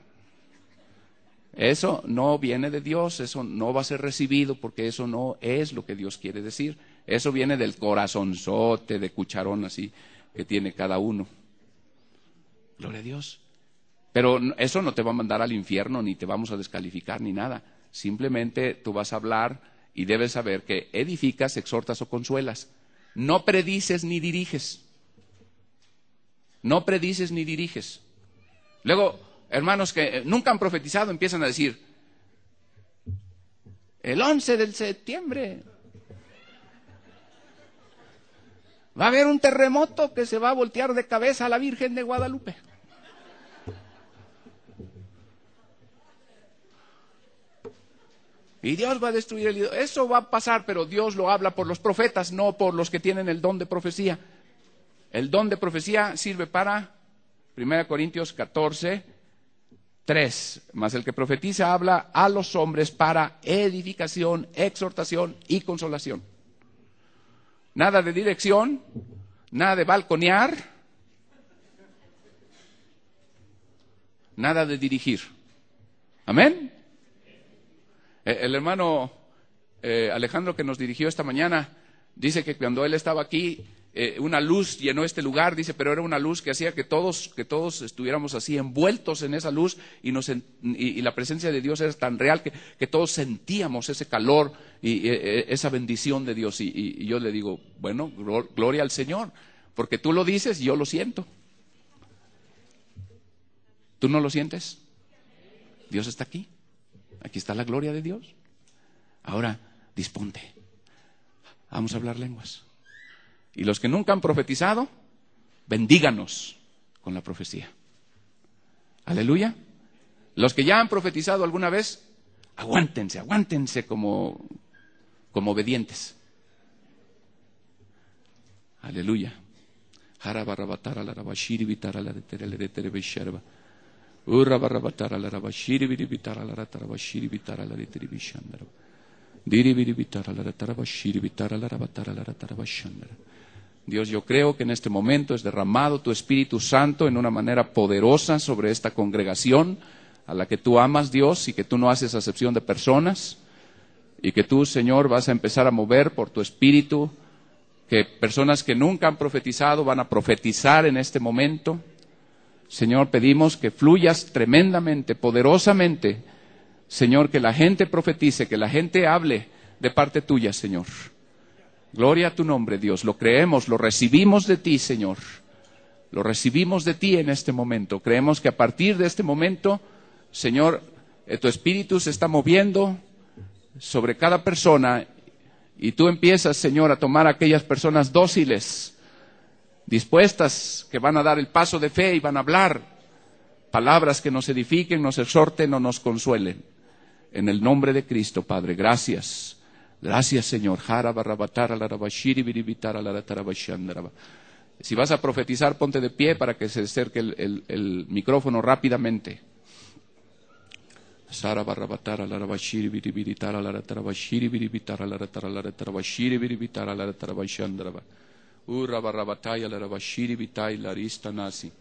Eso no viene de Dios, eso no va a ser recibido, porque eso no es lo que Dios quiere decir. Eso viene del corazonzote de cucharón así que tiene cada uno. Gloria a Dios. Pero eso no te va a mandar al infierno, ni te vamos a descalificar, ni nada. Simplemente tú vas a hablar y debes saber que edificas, exhortas o consuelas. No predices ni diriges. No predices ni diriges. Luego, hermanos que nunca han profetizado empiezan a decir, el once de septiembre va a haber un terremoto que se va a voltear de cabeza a la Virgen de Guadalupe. Y Dios va a destruir el ídolo. Eso va a pasar, pero Dios lo habla por los profetas, no por los que tienen el don de profecía. El don de profecía sirve para primera Corintios catorce, tres. Mas el que profetiza habla a los hombres para edificación, exhortación y consolación. Nada de dirección, nada de balconear, nada de dirigir. Amén. El hermano eh, Alejandro, que nos dirigió esta mañana, dice que cuando él estaba aquí, eh, una luz llenó este lugar, dice, pero era una luz que hacía que todos, que todos estuviéramos así envueltos en esa luz, y, nos, y, y la presencia de Dios era tan real que, que todos sentíamos ese calor y, y esa bendición de Dios. Y, y, y yo le digo, bueno, gloria al Señor, porque tú lo dices y yo lo siento. ¿Tú no lo sientes? Dios está aquí. Aquí está la gloria de Dios. Ahora, disponte. Vamos a hablar lenguas. Y los que nunca han profetizado, bendíganos con la profecía. Aleluya. Los que ya han profetizado alguna vez, aguántense, aguántense como, como obedientes. Aleluya. Urra barrabatara la rabashiri biribitara la ratarabashiri bitara la ritiribishandara. Diri biribitara la ratarabashiri bitara la rabatara la ratarabashandara. Dios, yo creo que en este momento es derramado tu Espíritu Santo en una manera poderosa sobre esta congregación a la que tú amas, Dios, y que tú no haces acepción de personas, y que tú, Señor, vas a empezar a mover por tu Espíritu, que personas que nunca han profetizado van a profetizar en este momento. Señor, pedimos que fluyas tremendamente, poderosamente. Señor, que la gente profetice, que la gente hable de parte tuya, Señor. Gloria a tu nombre, Dios. Lo creemos, lo recibimos de ti, Señor. Lo recibimos de ti en este momento. Creemos que a partir de este momento, Señor, eh, tu Espíritu se está moviendo sobre cada persona y tú empiezas, Señor, a tomar a aquellas personas dóciles, dispuestas, que van a dar el paso de fe y van a hablar palabras que nos edifiquen, nos exhorten o nos consuelen. En el nombre de Cristo, Padre, gracias. Gracias, Señor. Si vas a profetizar, ponte de pie para que se acerque el, el, el micrófono rápidamente. Sara barrabatara la rabashiri biribitara la ratarabashiri biribitara la ratarabashiri biribitara la ratarabashandraba. Ura barrabataya la rabashiri bitai la rista nasi.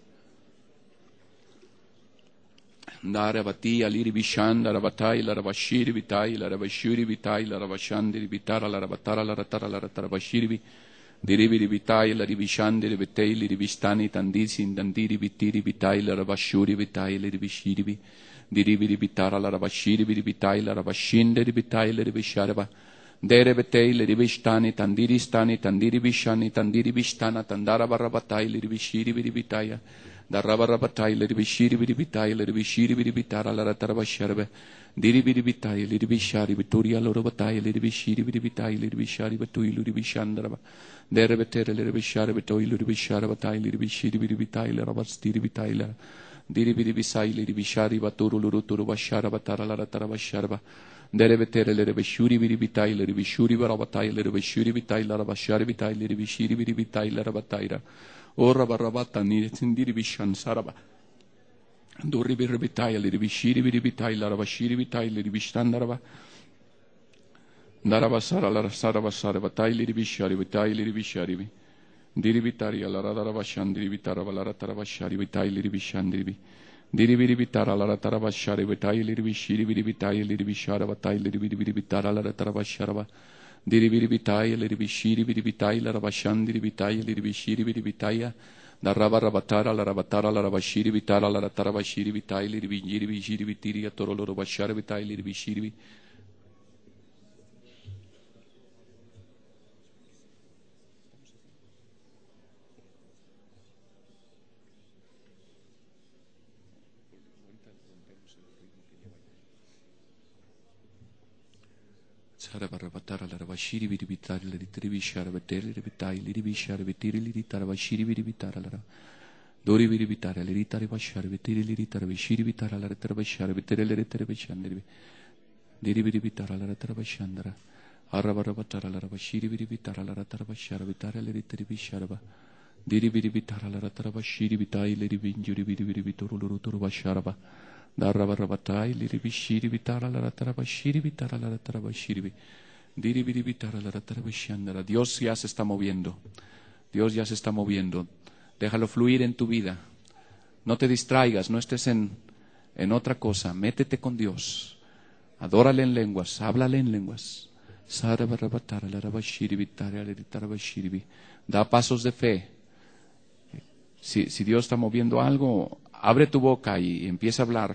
Dara batia liri bishanda rabatai la rabashiri bitai la rabashiri bitai la rabashandiri bitara la rabatara la ratara la ratarabashiri diribiri bitai la ribishandiri bitei li ribistani tandisi indandiri bitiri bitai la rabashuri bitai li ribishiri diribiri bitara la rabashiri bitai la rabashindiri bitai la ribisharaba. Dere betei le ribistani tandiri stani tandiri bishani tandiri bistana tandara barrabatai le ribishiri biribitaya darabarabatai le ribishiri biribitai le ribishiri biribitara la ratarabasharbe diri biribitai le ribishari bituria lorobatai le ribishiri biribitai le ribishari batui le ribishandraba dere betere le ribishari batoi le ribishari batai le ribishiri biribitai le rabastiri bitai le Diri biri bisai liri bishari baturu luru turu bashara batara lara tara basharba. Dere betere lere bishuri biri bitai lere bishuri barabatai lere bishuri bitai lara bashari bitai lere bishiri biri bitai lara bataira. Ora barabata ni tindiri bishan saraba. Dori biri bitai lere bishiri biri bitai lara bashiri bitai lere bishtandaraba. Daraba sara lara saraba saraba tai lere bishari bitai lere bishari bi. Diri bitari alara dara bashan diri bitara balara tara bashari bitai liri bishan diri bi diri biri bitara alara tara bashari bitai liri bishiri biri bitai liri bishara batai liri biri biri bitara alara tara bashara ba diri biri bitai liri bishiri biri bitai lara bashan diri bitai liri bishiri biri bitaya daraba rabatara alara batara alara bashiri bitara alara tara bashiri bitai liri bishiri bishiri bitiri atoro loro bashara bitai liri bishiri bi Sara barabatara la rabashiri biri bitari la ritri bishara beteri bitai liri bishara betiri liri tarabashiri biri bitara la dori biri bitara liri tarabashara betiri liri tarabashiri bitara la tarabashara beteri liri tarabashandiri diri biri bitara la tarabashandara arabarabatara la rabashiri biri bitara la tarabashara bitara liri tarabishara ba diri biri bitara la tarabashiri bitai liri binjuri biri biri bituru luru turabashara ba Darabarabatai, liribishiri bitara la tarabashiri bitara la tarabashiri diribiri bitara la tarabashandara. Dios ya se está moviendo. Dios ya se está moviendo. Déjalo fluir en tu vida. No te distraigas, no estés en, en otra cosa. Métete con Dios. Adórale en lenguas, háblale en lenguas. Da pasos de fe. Si, si Dios está moviendo algo, abre tu boca y, y empieza a hablar.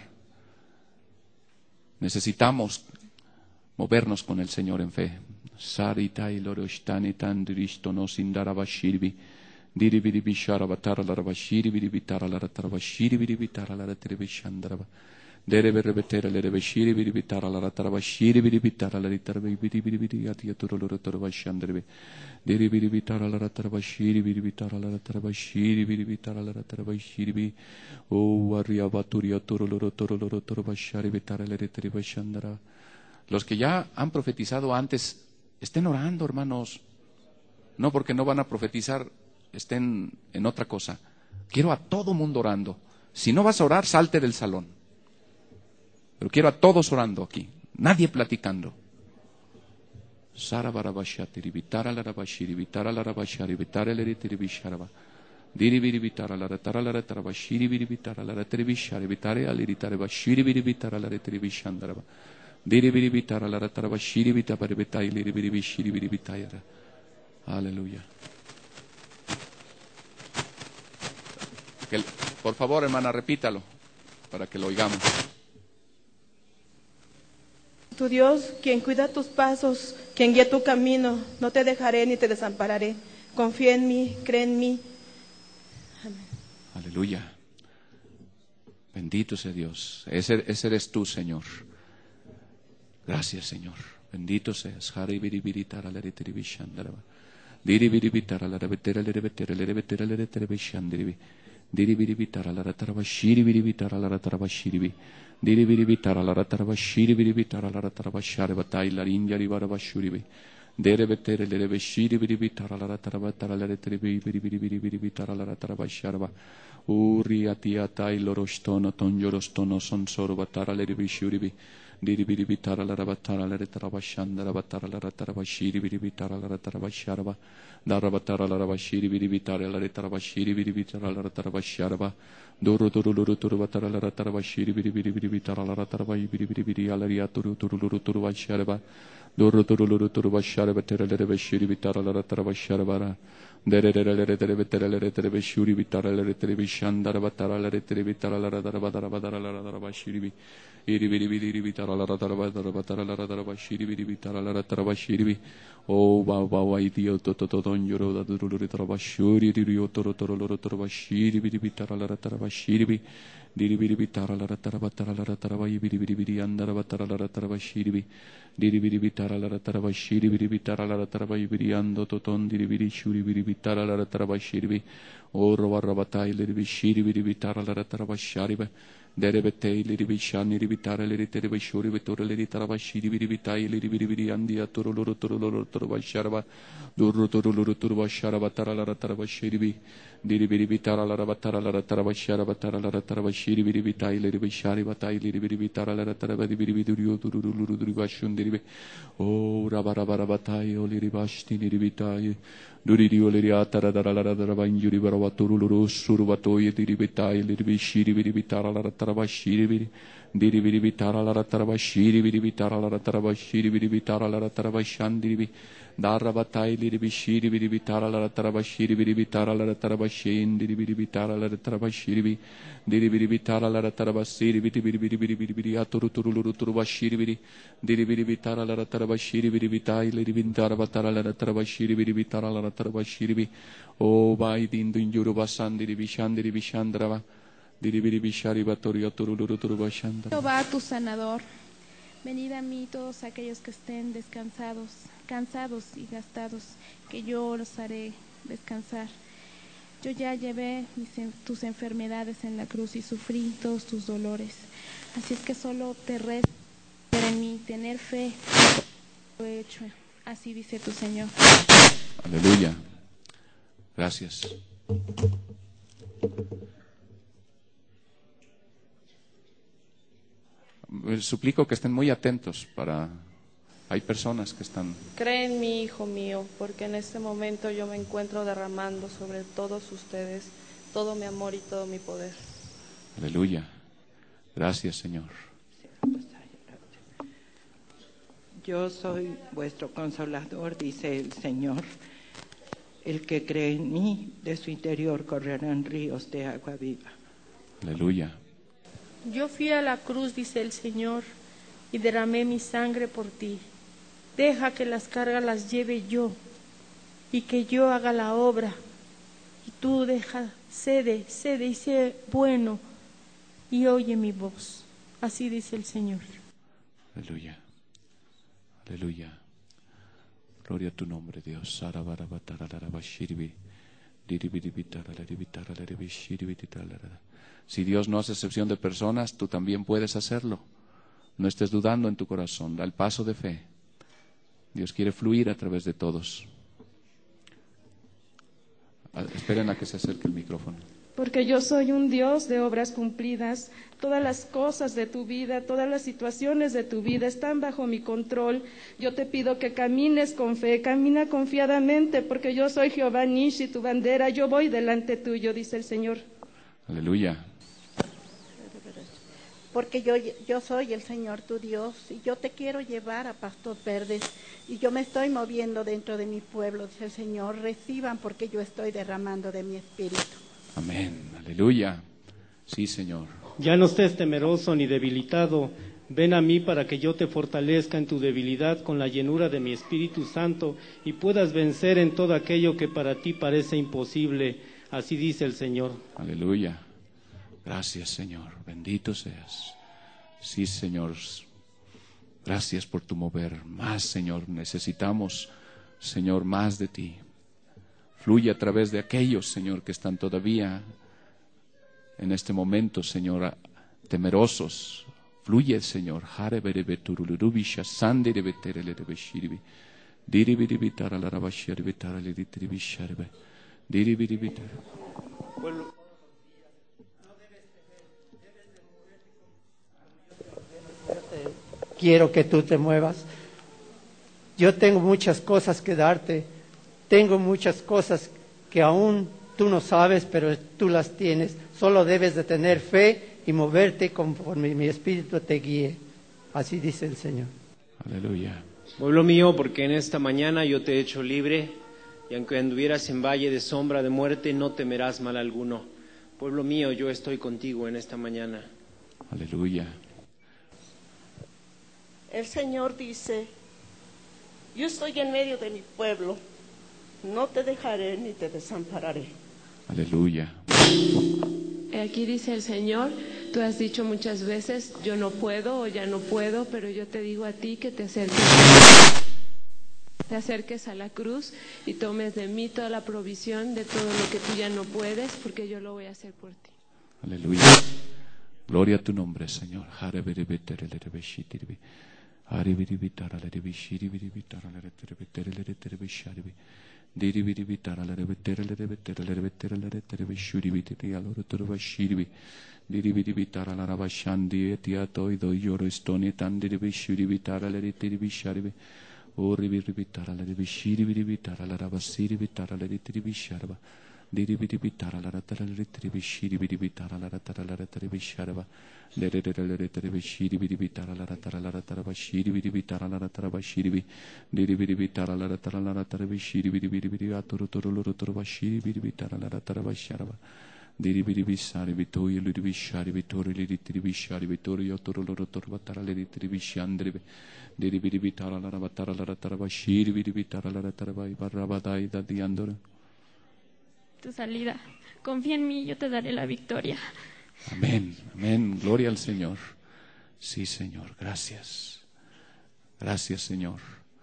Necesitamos movernos con el Señor en fe. Saritai loroshtani tandristo no sindarabashirbi. Diribiri bishara batara la rabashiri bitara la tarabashiri bitara la terebishandaraba. Derebe rebetere le rebeshiri bitara la tarabashiri bitara la tarabiri biri atiaturo loro tarabashandarbe. Diribiri bitara la tarabashiri bitara la tarabashiri bitara la tarabashiri. O arriabaturia toro loro toro loro tarabashari bitara la terebishandara. Los que ya han profetizado antes, estén orando, hermanos. No porque no van a profetizar, estén en otra cosa. Quiero a todo mundo orando. Si no vas a orar, salte del salón. Pero quiero a todos orando aquí. Nadie platicando. Sara barabashatiri vitara la rabashiri vitara la rabashari vitara la ritibisharaba. Diri biri vitara la ratara la ratarabashiri biri vitara la ratribishari vitare aliritare bashiri biri vitara la ritribishandaraba. Diri biri vitara la ratarabashiri vitara vitai liri biri bishiri biri vitayara. Aleluya. Que, por favor, hermana, repítalo para que lo oigamos. Tu Dios, quien cuida tus pasos, quien guía tu camino, no te dejaré ni te desampararé. Confía en mí, cree en mí. Amén. Aleluya. Bendito sea Dios. Ese, ese eres tú, Señor. Gracias, Señor. Bendito seas. Diribiri bitara la ratarabashiri biri bitara la ratarabashiri bi diribiri bitara la ratarabashiri biri bitara la ratarabashari batai la india ribarabashuri bi dere betere le beshiri biri bitara la ratarabatara la retribi biri biri biri biri bitara la ratarabasharba uri atiatai lorostono tonjorostono sonsoro batara le ribishuri bi diribiri bitara la rabatara la ratarabashandara batara la ratarabashiri biri bitara la ratarabasharba Darabatara la rabashiri biri bitara la retarabashiri biri bitara la ratarabasharba doro turu luru turu batara la ratarabashiri biri biri biri bitara la ratarabai biri biri biri alaria turu turu luru turu basharba doro turu luru turu basharba tere le rebashiri bitara la ratarabasharba dere dere dere dere betere le retarabashiri bitara la retarabishandara batara la retarabitara la ratarabadara badara la ratarabashiri bi iri biri biri bitara la ratarabadara batara la ratarabashiri biri bitara la ratarabashiri bi Oh, Baba, why the Toton Yoro, the Rutarabashuri, the Riotoro Torabashiri, Bidibitara la Tarabashiri, Diribitara la Tarabatara la Tarabai, Bidibidi, and Rabatara la Tarabashiri, Diribiribitara la tarabashiri biribitara la tarabayibiriando toton diribirishuri biribitara la tarabashiri oro barrabatai liribishiri biribitara la tarabasharibe derebetei liribishani ribitara liriteribishuri bitore liritarabashiri biribitai liribiribiriandi atoro loro toro loro torobasharaba durro toro loro torobasharaba tara la tarabashiri diribiribitara la rabatara la tarabasharaba tara la tarabashiri biribitai liribishari batai liribiribitara la tarabadibirurio tururu duribashun Oh, Rabarabarabatai, Oliribashti, Niribitai, Duridio Liriata, Radarabanguri, Barabaturu, Surbatoi, Diribitai, Liribishiri, Biribitara, la Tarabashiri, Diribitara, la Tarabashiri, Biribitara, la Tarabashiri, Biribitara, la Tarabashandiri, Darabatai, Liribishiri, Biribitara, la Tarabashiri, Biribitara, la Tarabashin, Diribitara, la Tarabashiri, Diribitara, la Tarabasiri, Biribiribiria, Tururu, Turubashiri, Diribitara, la Tarabashiri, Biribitai, Liribintara, Batara, la Tarabashiri, Biribitara, la Tarabashiri, O Baidin, Durubasan, Diribishan, Diribishandrava, Diribiribishari, Batoria, Tururu, Turubashandra. Jehová, tu sanador. Venid a mí todos aquellos que estén descansados, cansados y gastados, que yo los haré descansar. Yo ya llevé mis, tus enfermedades en la cruz y sufrí todos tus dolores. Así es que solo te resto en mí, tener fe, lo he hecho. Así dice tu Señor. Aleluya. Gracias. Les suplico que estén muy atentos para... Hay personas que están... Cree en mí, hijo mío, porque en este momento yo me encuentro derramando sobre todos ustedes todo mi amor y todo mi poder. Aleluya. Gracias, Señor. Yo soy vuestro consolador, dice el Señor. El que cree en mí, de su interior correrán ríos de agua viva. Aleluya. Yo fui a la cruz, dice el Señor, y derramé mi sangre por ti. Deja que las cargas las lleve yo, y que yo haga la obra. Y tú deja, cede, cede y sé bueno, y oye mi voz. Así dice el Señor. Aleluya. Aleluya. Gloria a tu nombre, Dios. Si Dios no hace excepción de personas, tú también puedes hacerlo. No estés dudando en tu corazón. Da el paso de fe. Dios quiere fluir a través de todos. Esperen a que se acerque el micrófono. Porque yo soy un Dios de obras cumplidas. Todas las cosas de tu vida, todas las situaciones de tu vida están bajo mi control. Yo te pido que camines con fe, camina confiadamente, porque yo soy Jehová Nishi, tu bandera. Yo voy delante tuyo, dice el Señor. Aleluya. Porque yo, yo soy el Señor tu Dios, y yo te quiero llevar a pastos verdes, y yo me estoy moviendo dentro de mi pueblo, dice el Señor. Reciban, porque yo estoy derramando de mi espíritu. Amén, aleluya. Sí, Señor. Ya no estés temeroso ni debilitado. Ven a mí para que yo te fortalezca en tu debilidad con la llenura de mi Espíritu Santo y puedas vencer en todo aquello que para ti parece imposible. Así dice el Señor. Aleluya. Gracias, Señor. Bendito seas. Sí, Señor. Gracias por tu mover. Más, Señor. Necesitamos, Señor, más de ti. Fluye a través de aquellos, Señor, que están todavía en este momento, Señor, temerosos. Fluye, Señor. Quiero que tú te muevas. Yo tengo muchas cosas que darte. Tengo muchas cosas que aún tú no sabes, pero tú las tienes. Solo debes de tener fe y moverte conforme mi espíritu te guíe. Así dice el Señor. Aleluya. Pueblo mío, porque en esta mañana yo te he hecho libre, y aunque anduvieras en valle de sombra de muerte, no temerás mal alguno. Pueblo mío, yo estoy contigo en esta mañana. Aleluya. El Señor dice: yo estoy en medio de mi pueblo, no te dejaré ni te desampararé. Aleluya. Aquí dice el Señor: Tú has dicho muchas veces, yo no puedo o ya no puedo, pero yo te digo a ti que te acerques, te acerques a la cruz y tomes de mí toda la provisión de todo lo que tú ya no puedes, porque yo lo voy a hacer por ti. Aleluya. Gloria a tu nombre, Señor. Diri biri bitara la ratara la ritri bishiri biri bitara la ratara la ratara bisharaba dere dere la ritri bishiri biri bitara la ratara la ratara bashiri biri bitara la ratara bashiri bi diri biri bitara la ratara la ratara bishiri biri biri biri aturu turu luru turu bashiri biri bitara la ratara basharaba diri biri bisari bitoyi luri bishari bitori li ritri bishari bitori aturu luru turu batara li ritri bishandri diri biri bitara la ratara la ratara bashiri biri bitara la ratara bai barabadai da diandore. Tu salida. Confía en mí, yo te daré la victoria. Amén, amén. Gloria al Señor. Sí, Señor. Gracias. Gracias, Señor.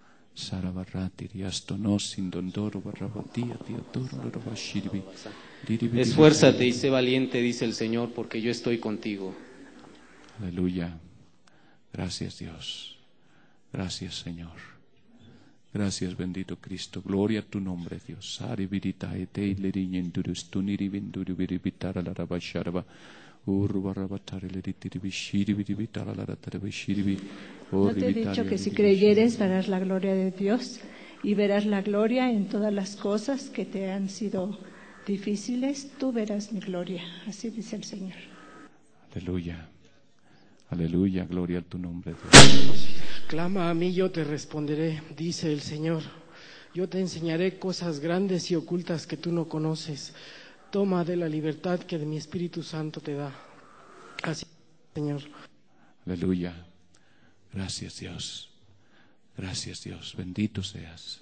Esfuérzate y sé valiente, dice el Señor, porque yo estoy contigo. Aleluya. Gracias, Dios. Gracias, Señor. Gracias, bendito Cristo. Gloria a tu nombre, Dios. Ari vidita ete leri endurus tuniri venduru viribitara la rabasharba. Urubarabatare leri tiribishiri viribitara la ratarabishiri. ¿No te he dicho que si creyeres verás la gloria de Dios y verás la gloria en todas las cosas que te han sido difíciles? Tú verás mi gloria. Así dice el Señor. Aleluya. Aleluya. Gloria a tu nombre, Dios. Clama a mí, yo te responderé, dice el Señor. Yo te enseñaré cosas grandes y ocultas que tú no conoces. Toma de la libertad que de mi Espíritu Santo te da. Así, Señor. Aleluya. Gracias, Dios. Gracias, Dios. Bendito seas.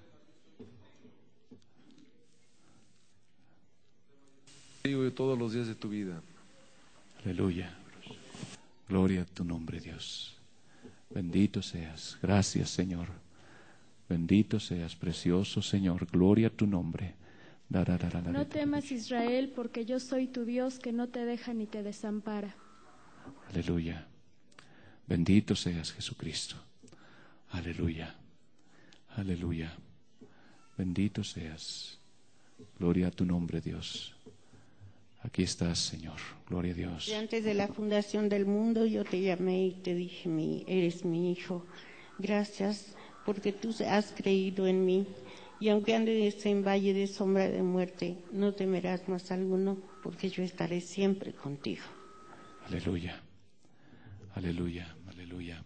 Digo todos los días de tu vida. Aleluya. Gloria a tu nombre, Dios. Bendito seas. Gracias, Señor. Bendito seas, precioso Señor. Gloria a tu nombre. No temas, Israel, porque yo soy tu Dios que no te deja ni te desampara. Aleluya. Bendito seas, Jesucristo. Aleluya. Aleluya. Bendito seas. Gloria a tu nombre, Dios. Aquí estás, Señor. Gloria a Dios. Y antes de la fundación del mundo yo te llamé y te dije, mi, eres mi hijo. Gracias porque tú has creído en mí. Y aunque andes en valle de sombra de muerte, no temerás más alguno, porque yo estaré siempre contigo. Aleluya. Aleluya. Aleluya.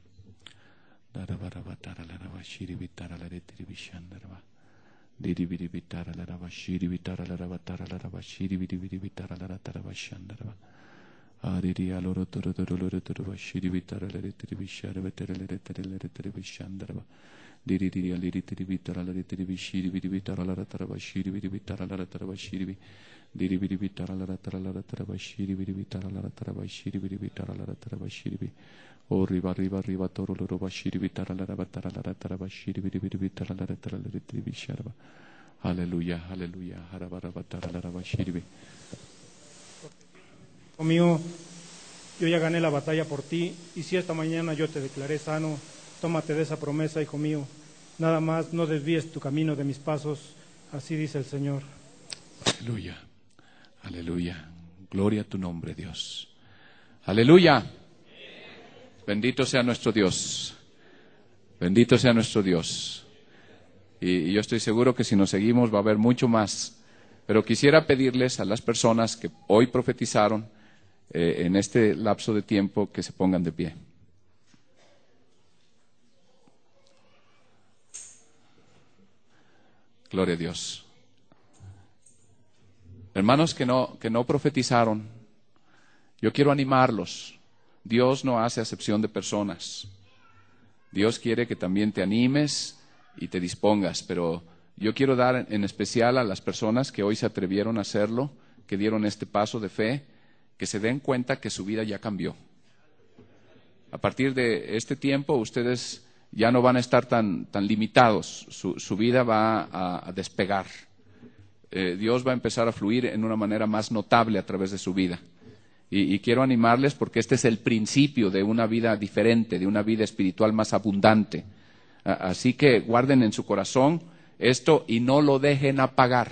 Diri biri bitara la raba shiri bitara la raba tara la raba shiri biri biri bitara la raba raba shandara. Ariri aloro toro toro loro toro shiri bitara la retri bishara betera la retri la retri bishandara. Diri diri aliri tiri bitara la retri bishiri biri bitara la raba shiri biri bitara la raba shiri. Diri biri bitara la raba shiri biri bitara la raba shiri biri bitara la raba shiri. O riba riba riba toro loro bashiri bitara la rabatara la ratara bashiri biri biri bitara la ratara la retri bisharba. Aleluya, aleluya. Harabarabatara la rabashiri. Hijo mío, yo ya gané la batalla por ti, y si esta mañana yo te declaré sano, tómate de esa promesa, hijo mío. Nada más no desvíes tu camino de mis pasos, así dice el Señor. Aleluya, aleluya. Gloria a tu nombre, Dios. Aleluya. Bendito sea nuestro Dios. Bendito sea nuestro Dios. Y, y yo estoy seguro que si nos seguimos va a haber mucho más. Pero quisiera pedirles a las personas que hoy profetizaron eh, en este lapso de tiempo que se pongan de pie. Gloria a Dios. Hermanos que no, que no profetizaron, yo quiero animarlos. Dios no hace acepción de personas. Dios quiere que también te animes y te dispongas, pero yo quiero dar en especial a las personas que hoy se atrevieron a hacerlo, que dieron este paso de fe, que se den cuenta que su vida ya cambió. A partir de este tiempo, ustedes ya no van a estar tan, tan limitados, su, su vida va a, a despegar. Eh, Dios va a empezar a fluir en una manera más notable a través de su vida. Y, y quiero animarles porque este es el principio de una vida diferente, de una vida espiritual más abundante. A, así que guarden en su corazón esto y no lo dejen apagar.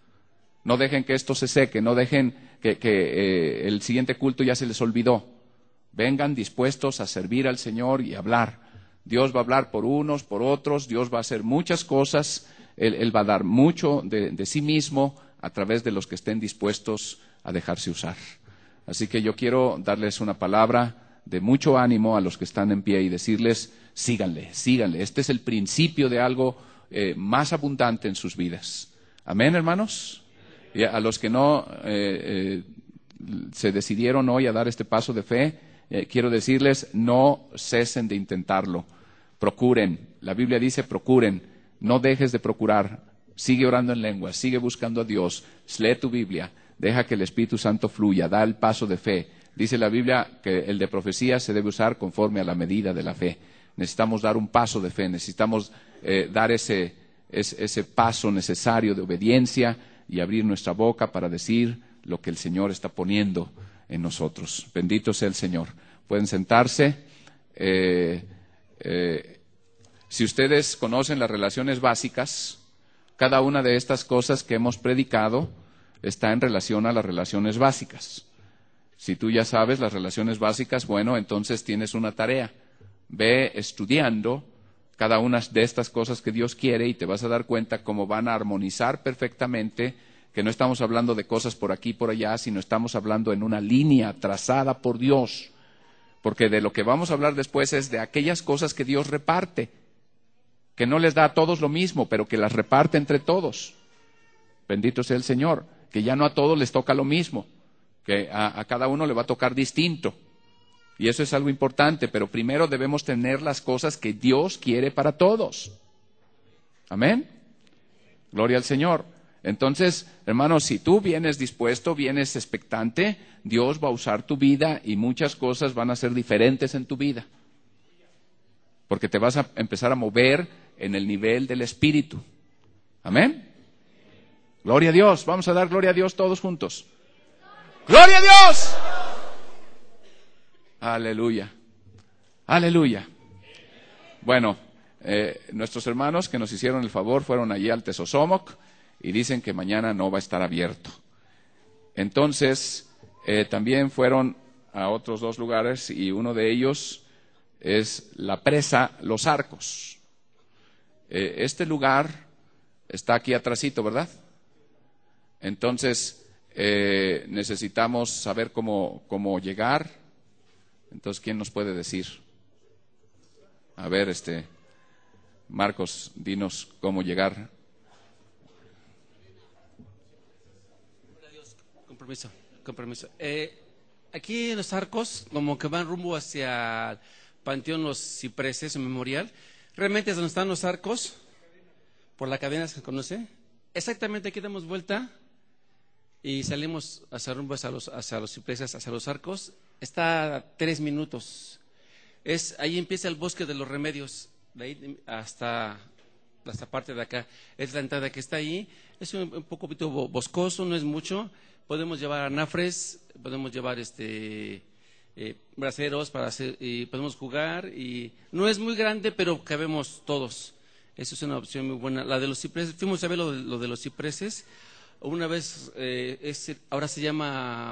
No dejen que esto se seque, no dejen que, que eh, el siguiente culto ya se les olvidó. Vengan dispuestos a servir al Señor y hablar. Dios va a hablar por unos, por otros, Dios va a hacer muchas cosas, Él, Él va a dar mucho de, de sí mismo a través de los que estén dispuestos a dejarse usar. Así que yo quiero darles una palabra de mucho ánimo a los que están en pie y decirles, síganle, síganle. Este es el principio de algo eh, más abundante en sus vidas. Amén, hermanos. Y a los que no eh, eh, se decidieron hoy a dar este paso de fe, eh, quiero decirles, no cesen de intentarlo. Procuren. La Biblia dice, procuren. No dejes de procurar. Sigue orando en lenguas, sigue buscando a Dios. Lee tu Biblia. Deja que el Espíritu Santo fluya. Da el paso de fe. Dice la Biblia que el de profecía se debe usar conforme a la medida de la fe. Necesitamos dar un paso de fe. Necesitamos eh, dar ese, ese, ese paso necesario de obediencia y abrir nuestra boca para decir lo que el Señor está poniendo en nosotros. Bendito sea el Señor. Pueden sentarse. Eh, eh, si ustedes conocen las relaciones básicas, cada una de estas cosas que hemos predicado está en relación a las relaciones básicas. Si tú ya sabes las relaciones básicas, bueno, entonces tienes una tarea. Ve estudiando cada una de estas cosas que Dios quiere y te vas a dar cuenta cómo van a armonizar perfectamente, que no estamos hablando de cosas por aquí y por allá, sino estamos hablando en una línea trazada por Dios. Porque de lo que vamos a hablar después es de aquellas cosas que Dios reparte, que no les da a todos lo mismo, pero que las reparte entre todos. Bendito sea el Señor, que ya no a todos les toca lo mismo, que a, a cada uno le va a tocar distinto. Y eso es algo importante, pero primero debemos tener las cosas que Dios quiere para todos. Amén. Gloria al Señor. Entonces, hermanos, si tú vienes dispuesto, vienes expectante, Dios va a usar tu vida y muchas cosas van a ser diferentes en tu vida. Porque te vas a empezar a mover en el nivel del Espíritu. Amén. Gloria a Dios. Vamos a dar gloria a Dios todos juntos. ¡Gloria a Dios! Aleluya. Aleluya. Bueno, eh, nuestros hermanos que nos hicieron el favor fueron allí al Tesosomoc y dicen que mañana no va a estar abierto. Entonces, eh, también fueron a otros dos lugares y uno de ellos es la presa Los Arcos. Eh, este lugar está aquí atrasito, ¿verdad? Entonces, eh, necesitamos saber cómo, cómo llegar. Entonces, ¿quién nos puede decir? A ver, este, Marcos, dinos cómo llegar. Con permiso, con permiso. Eh, aquí en Los Arcos, como que van rumbo hacia el Panteón Los Cipreses, el memorial. Realmente es donde están los arcos, por la cadena se conoce. Exactamente aquí damos vuelta y salimos hacia rumbo hacia los, hacia los cipreses, hacia los arcos. Está a tres minutos. Es, ahí empieza el bosque de los remedios, de ahí hasta esta parte de acá. Es la entrada que está ahí. Es un, un poco boscoso, no es mucho. Podemos llevar anafres, podemos llevar este eh, braseros para hacer, y podemos jugar. Y no es muy grande, pero cabemos todos. Eso es una opción muy buena. La de los cipreses, fuimos a ver lo de, lo de los cipreses. Una vez, eh, es, ahora se llama